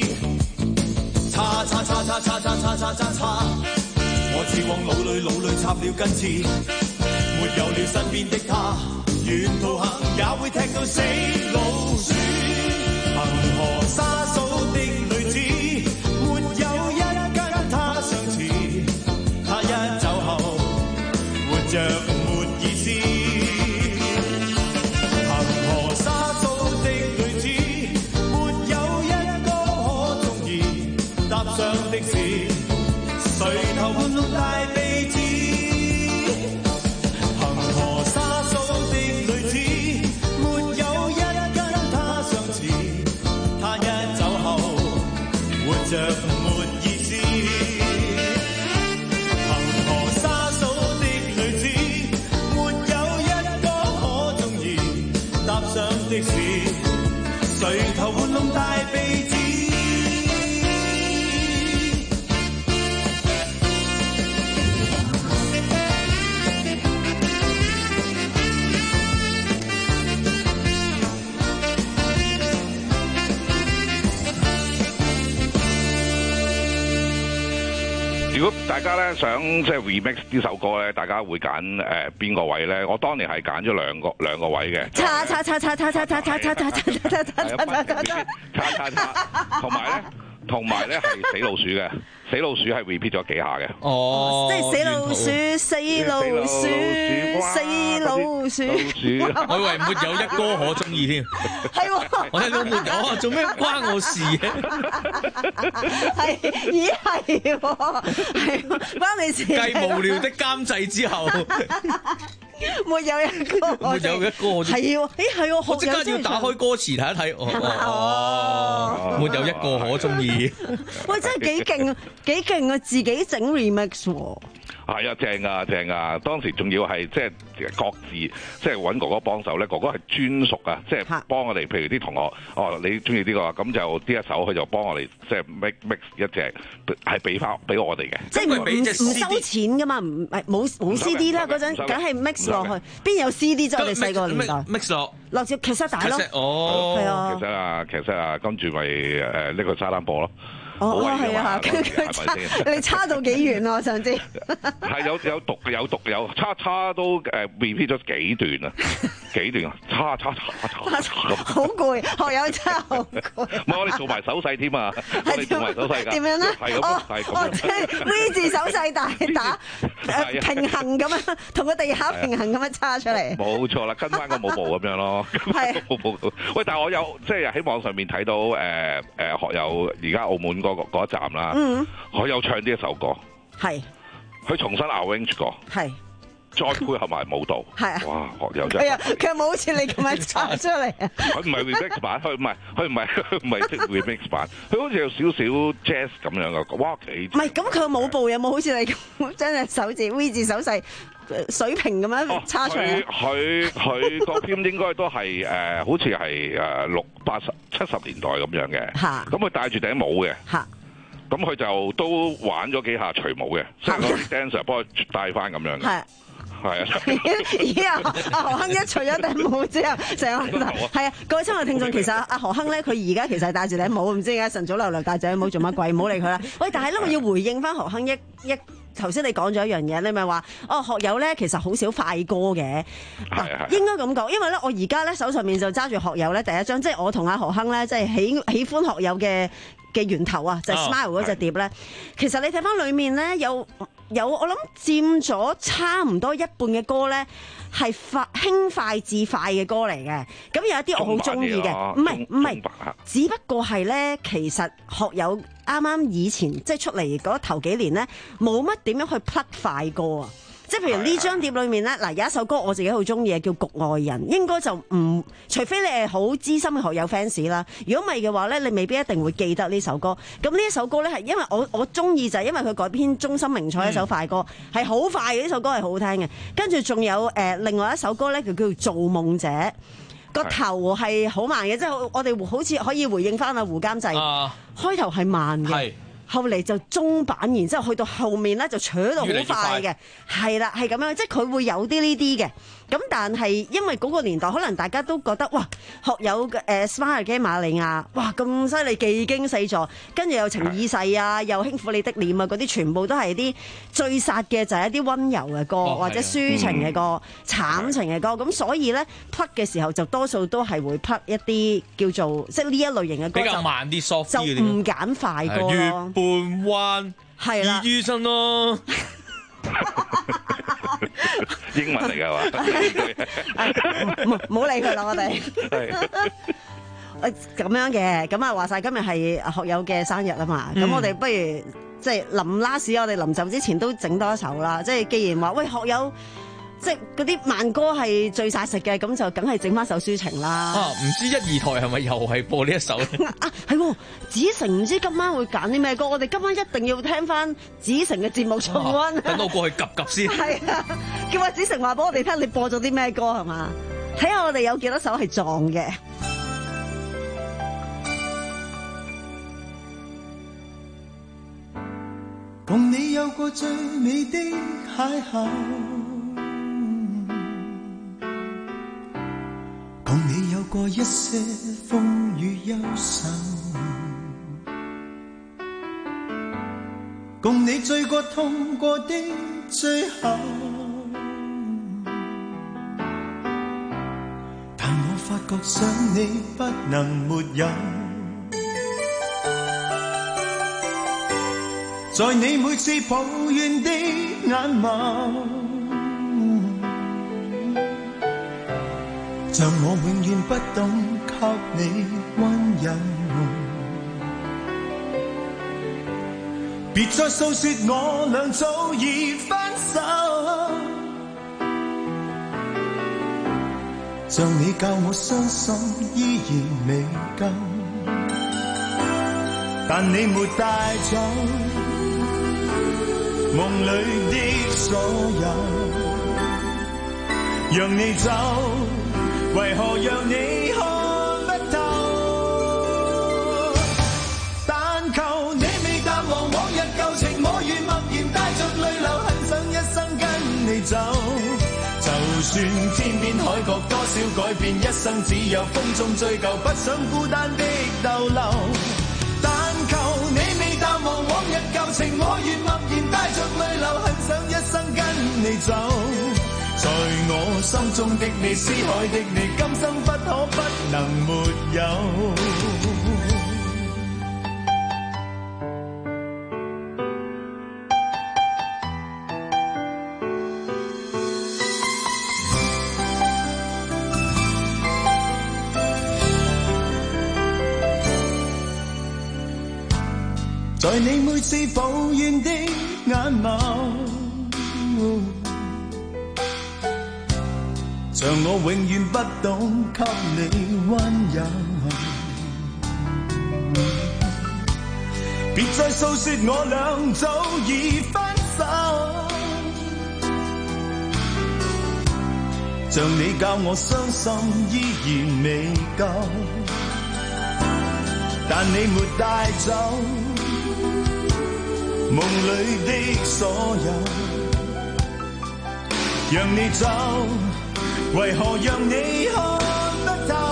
叉叉叉叉叉叉叉叉叉叉，我似往腦裏腦裏插了根刺。沒有了身邊的他，沿途行也會踢到死老鼠。恒河沙數的女子，沒有一跟他相似。他一走後，活着沒意思。恒河沙數的女子，沒有一個可中意。踏上的是誰頭玩弄大鼻子。恒河沙數的女子，沒有一跟他相似。他一走後，活着沒意思。上的是誰頭玩弄大鼻子。 如果大家咧想即係 remix 呢首歌咧，大家會揀誒邊個位咧？我當年係揀咗兩個兩個位嘅。 叉叉叉叉叉叉叉叉叉叉叉叉叉叉叉叉叉叉，同埋咧，同埋咧係死老鼠嘅，死老鼠係 repeat 咗幾下嘅。 哦，即係死老鼠，死老鼠，死老鼠。 我以為沒有一歌可中意添。 係喎， 我聽到沒有啊，做咩關我事嘅？ 係，咦係喎，係關你事。 繼無聊的監製之後， 沒有一個， 沒有一個， 係喎，誒係喎， 我即刻要打開歌詞睇一睇，哦，沒有一個可中意。 喂，真係幾勁啊，幾勁啊，自己整 remix 喎。 係啊，正啊，正啊！當時仲要係即係各自即係揾哥哥幫手咧，哥哥係專屬啊，即係幫我哋。譬如啲同學，哦，你中意呢個，咁就呢一首佢就幫我哋即係 mix mix 一隻，係俾翻俾我哋嘅。 即係唔唔收錢噶嘛，唔係冇冇 C D 啦，嗰陣梗係 mix 落去，邊有 C D 啫？我哋細個年代 mix 落落隻劇室帶咯， 哦， 係啊， 劇室啊，劇室啊，跟住咪誒呢個沙灘播咯。 哦，係啊，佢佢差，你差到幾遠啊？我想知。 係有有讀有讀有差差都誒 repeat 咗幾段啊，幾段啊，差差差差差咁。 好攰，學友真係好攰。 唔係我哋做埋手勢添啊，我哋做埋手勢㗎。點樣咧？ 係咁，係咁。 哦，即係 V 字手勢大打誒平衡咁樣，同個地下平衡咁樣叉出嚟。 冇錯啦，跟翻個舞步咁樣咯。係。舞步。喂，但係我有即係喺網上面睇到誒誒學友而家澳門嗰個嗰一站啦，嗯，佢有唱呢一首歌， 係， 佢重新 arrange 過， 係， 再配合埋舞蹈， 係啊， 哇，學友真係， 係啊，佢冇好似你咁樣唱出嚟啊， 佢唔係 remix 版，佢唔係，佢唔係，佢唔係 remix 版，佢好似有少少 jazz 咁樣嘅，哇，幾， 唔係，咁佢舞步有冇好似你咁將隻手指 V 字手勢水平咁樣叉出嚟？ 佢佢個片應該都係誒，好似係誒六八十七十年代咁樣嘅，嚇，咁佢戴住頂帽嘅，嚇。咁佢就都玩咗幾下除帽嘅，即係嗰啲 dancer 幫佢戴翻咁樣嘅。係係啊！ 咦啊！阿何亨一除咗頂帽之後，成個係啊！各位親愛聽眾，其實阿何亨咧，佢而家其實係戴住頂帽，唔知點解晨早流流戴住頂帽做乜鬼？唔好理佢啦。喂，但係咧，我要回應翻何亨一一頭先你講咗一樣嘢，你咪話哦學友咧其實好少快歌嘅。嗱，應該咁講，因為咧我而家咧手上面就揸住學友咧第一張，即係我同阿何亨咧即係喜喜歡學友嘅嘅源頭啊，就係 Smile 嗰隻碟咧。其實你睇翻裡面咧有有我諗佔咗差唔多一半嘅歌咧係快輕快至快嘅歌嚟嘅。咁有一啲我好中意嘅，唔係唔係，只不過係咧其實學友啱啱以前即係出嚟嗰頭幾年咧冇乜點樣去 plug 快歌啊。即係譬如呢張碟裏面咧，嗱有一首歌我自己好中意嘅叫《局外人》，應該就唔除非你係好資深嘅學友 fans 啦，如果唔係嘅話咧，你未必一定會記得呢首歌。咁呢一首歌咧係因為我我中意就係因為佢改編中森明菜一首快歌，係好、嗯、快嘅，呢首歌係好聽嘅。跟住仲有誒、呃、另外一首歌咧，就叫做《造夢者》，個頭係好慢嘅，即係我哋好似可以回應翻阿胡監製，啊、開頭係慢嘅。後嚟就中版，然之後去到後面咧就扯到好快嘅，係啦，係咁樣，即係佢會有啲呢啲嘅。咁但係因為嗰個年代，可能大家都覺得哇，學友嘅誒 Smile 嘅瑪利亞，哇咁犀利，技驚四座，跟住又情已逝啊，又輕撫你的臉啊，嗰啲全部都係啲最殺嘅，就係一啲溫柔嘅歌，哦、或者抒情嘅歌、嗯、慘情嘅歌。咁所以咧 plug 嘅時候就多數都係會 plug 一啲叫做即係呢一類型嘅歌， 比較慢啲 soft 就唔揀快歌咯。月半彎係啦，醫生咯。 英文嚟㗎嘛？唔好理佢啦，我哋。咁樣嘅，咁啊話晒今日係學友嘅生日啊嘛，咁、嗯、我哋不如即係臨 last，我哋臨走之前都整多一首啦。即係既然話喂學友。即係嗰啲慢歌係最晒食嘅，咁就梗係整翻首抒情啦。 啊，唔知一二台係咪又係播呢一首咧？ 啊，係喎，子誠唔知今晚會揀啲咩歌，我哋今晚一定要聽翻子誠嘅節目重溫。 等我過去及及先。 係啊，叫阿子誠話俾我哋聽，你播咗啲咩歌係嘛？睇下我哋有幾多首係撞嘅。 共你有過最美的邂逅，共你有過一些風雨憂愁，共你醉過痛過的最後，但我發覺想你不能沒有，在你每次抱怨的眼眸，像我永遠不懂給你溫柔，別再訴說我倆早已分手， 像你教我傷心依然未夠，但你沒帶走夢裏的所有，讓你走，為何讓你看不透？但求你未淡忘往日舊情，我願默然帶着淚流，很想一生跟你走。就算天邊海角多少改變，一生只有風中追究，不想孤單的逗留。但求你未淡忘往日舊情，我願默然帶着淚流，很想一生跟你走。在我心中的你，思海的你，今生不可不能沒有。在你每次抱怨的眼眸，像我永遠不懂給你溫柔。別再訴說我倆早已分手，像你教我傷心依然未夠，但你沒帶走夢裏的所有，讓你走，為何讓你看不透？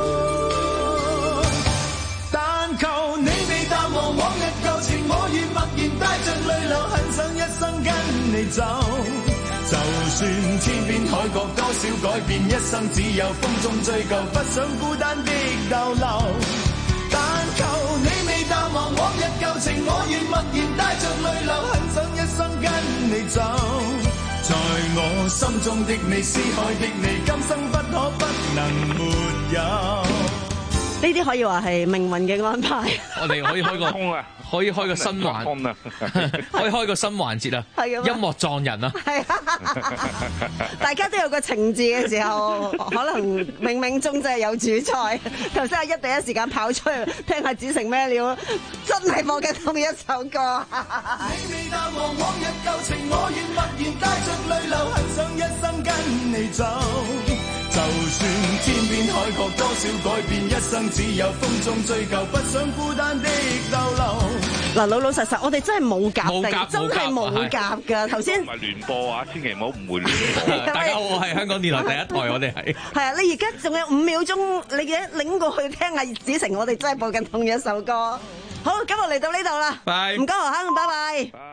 但求你未淡忘往日舊情，我願默然帶着淚流，很想一生跟你走。就算天邊海角多少改變，一生只有風中追究，不想孤單的逗留。但求你未淡忘往日舊情，我願默然帶着淚流，很想一生跟你走。在我心中的你，思海的你，今生不可不能沒有。 呢啲可以話係命運嘅安排。 我哋可以開個可以開個新環，可以開個新環節啊！音樂撞人啊！係啊！ 大家都有個情字嘅時候，可能冥冥中真係有主菜。頭先阿一第一時間跑出去聽下子成咩料，真係播緊同一首歌。 你未淡忘往日舊情，我願默然帶着淚流，很想一生跟你走。就算天邊海角多少改變，一生只有風中追究，不想孤單的逗留。 嗱，老老實實，我哋真係冇夾定，真係冇夾㗎。頭先唔係聯播啊，千祈唔好誤會聯播。 大家好，我係香港電台第一台，我哋係。 係啊，你而家仲有五秒鐘，你記得擰過去聽下子成，我哋真係播緊同一首歌。好，今日嚟到呢度啦，唔該何生，拜拜。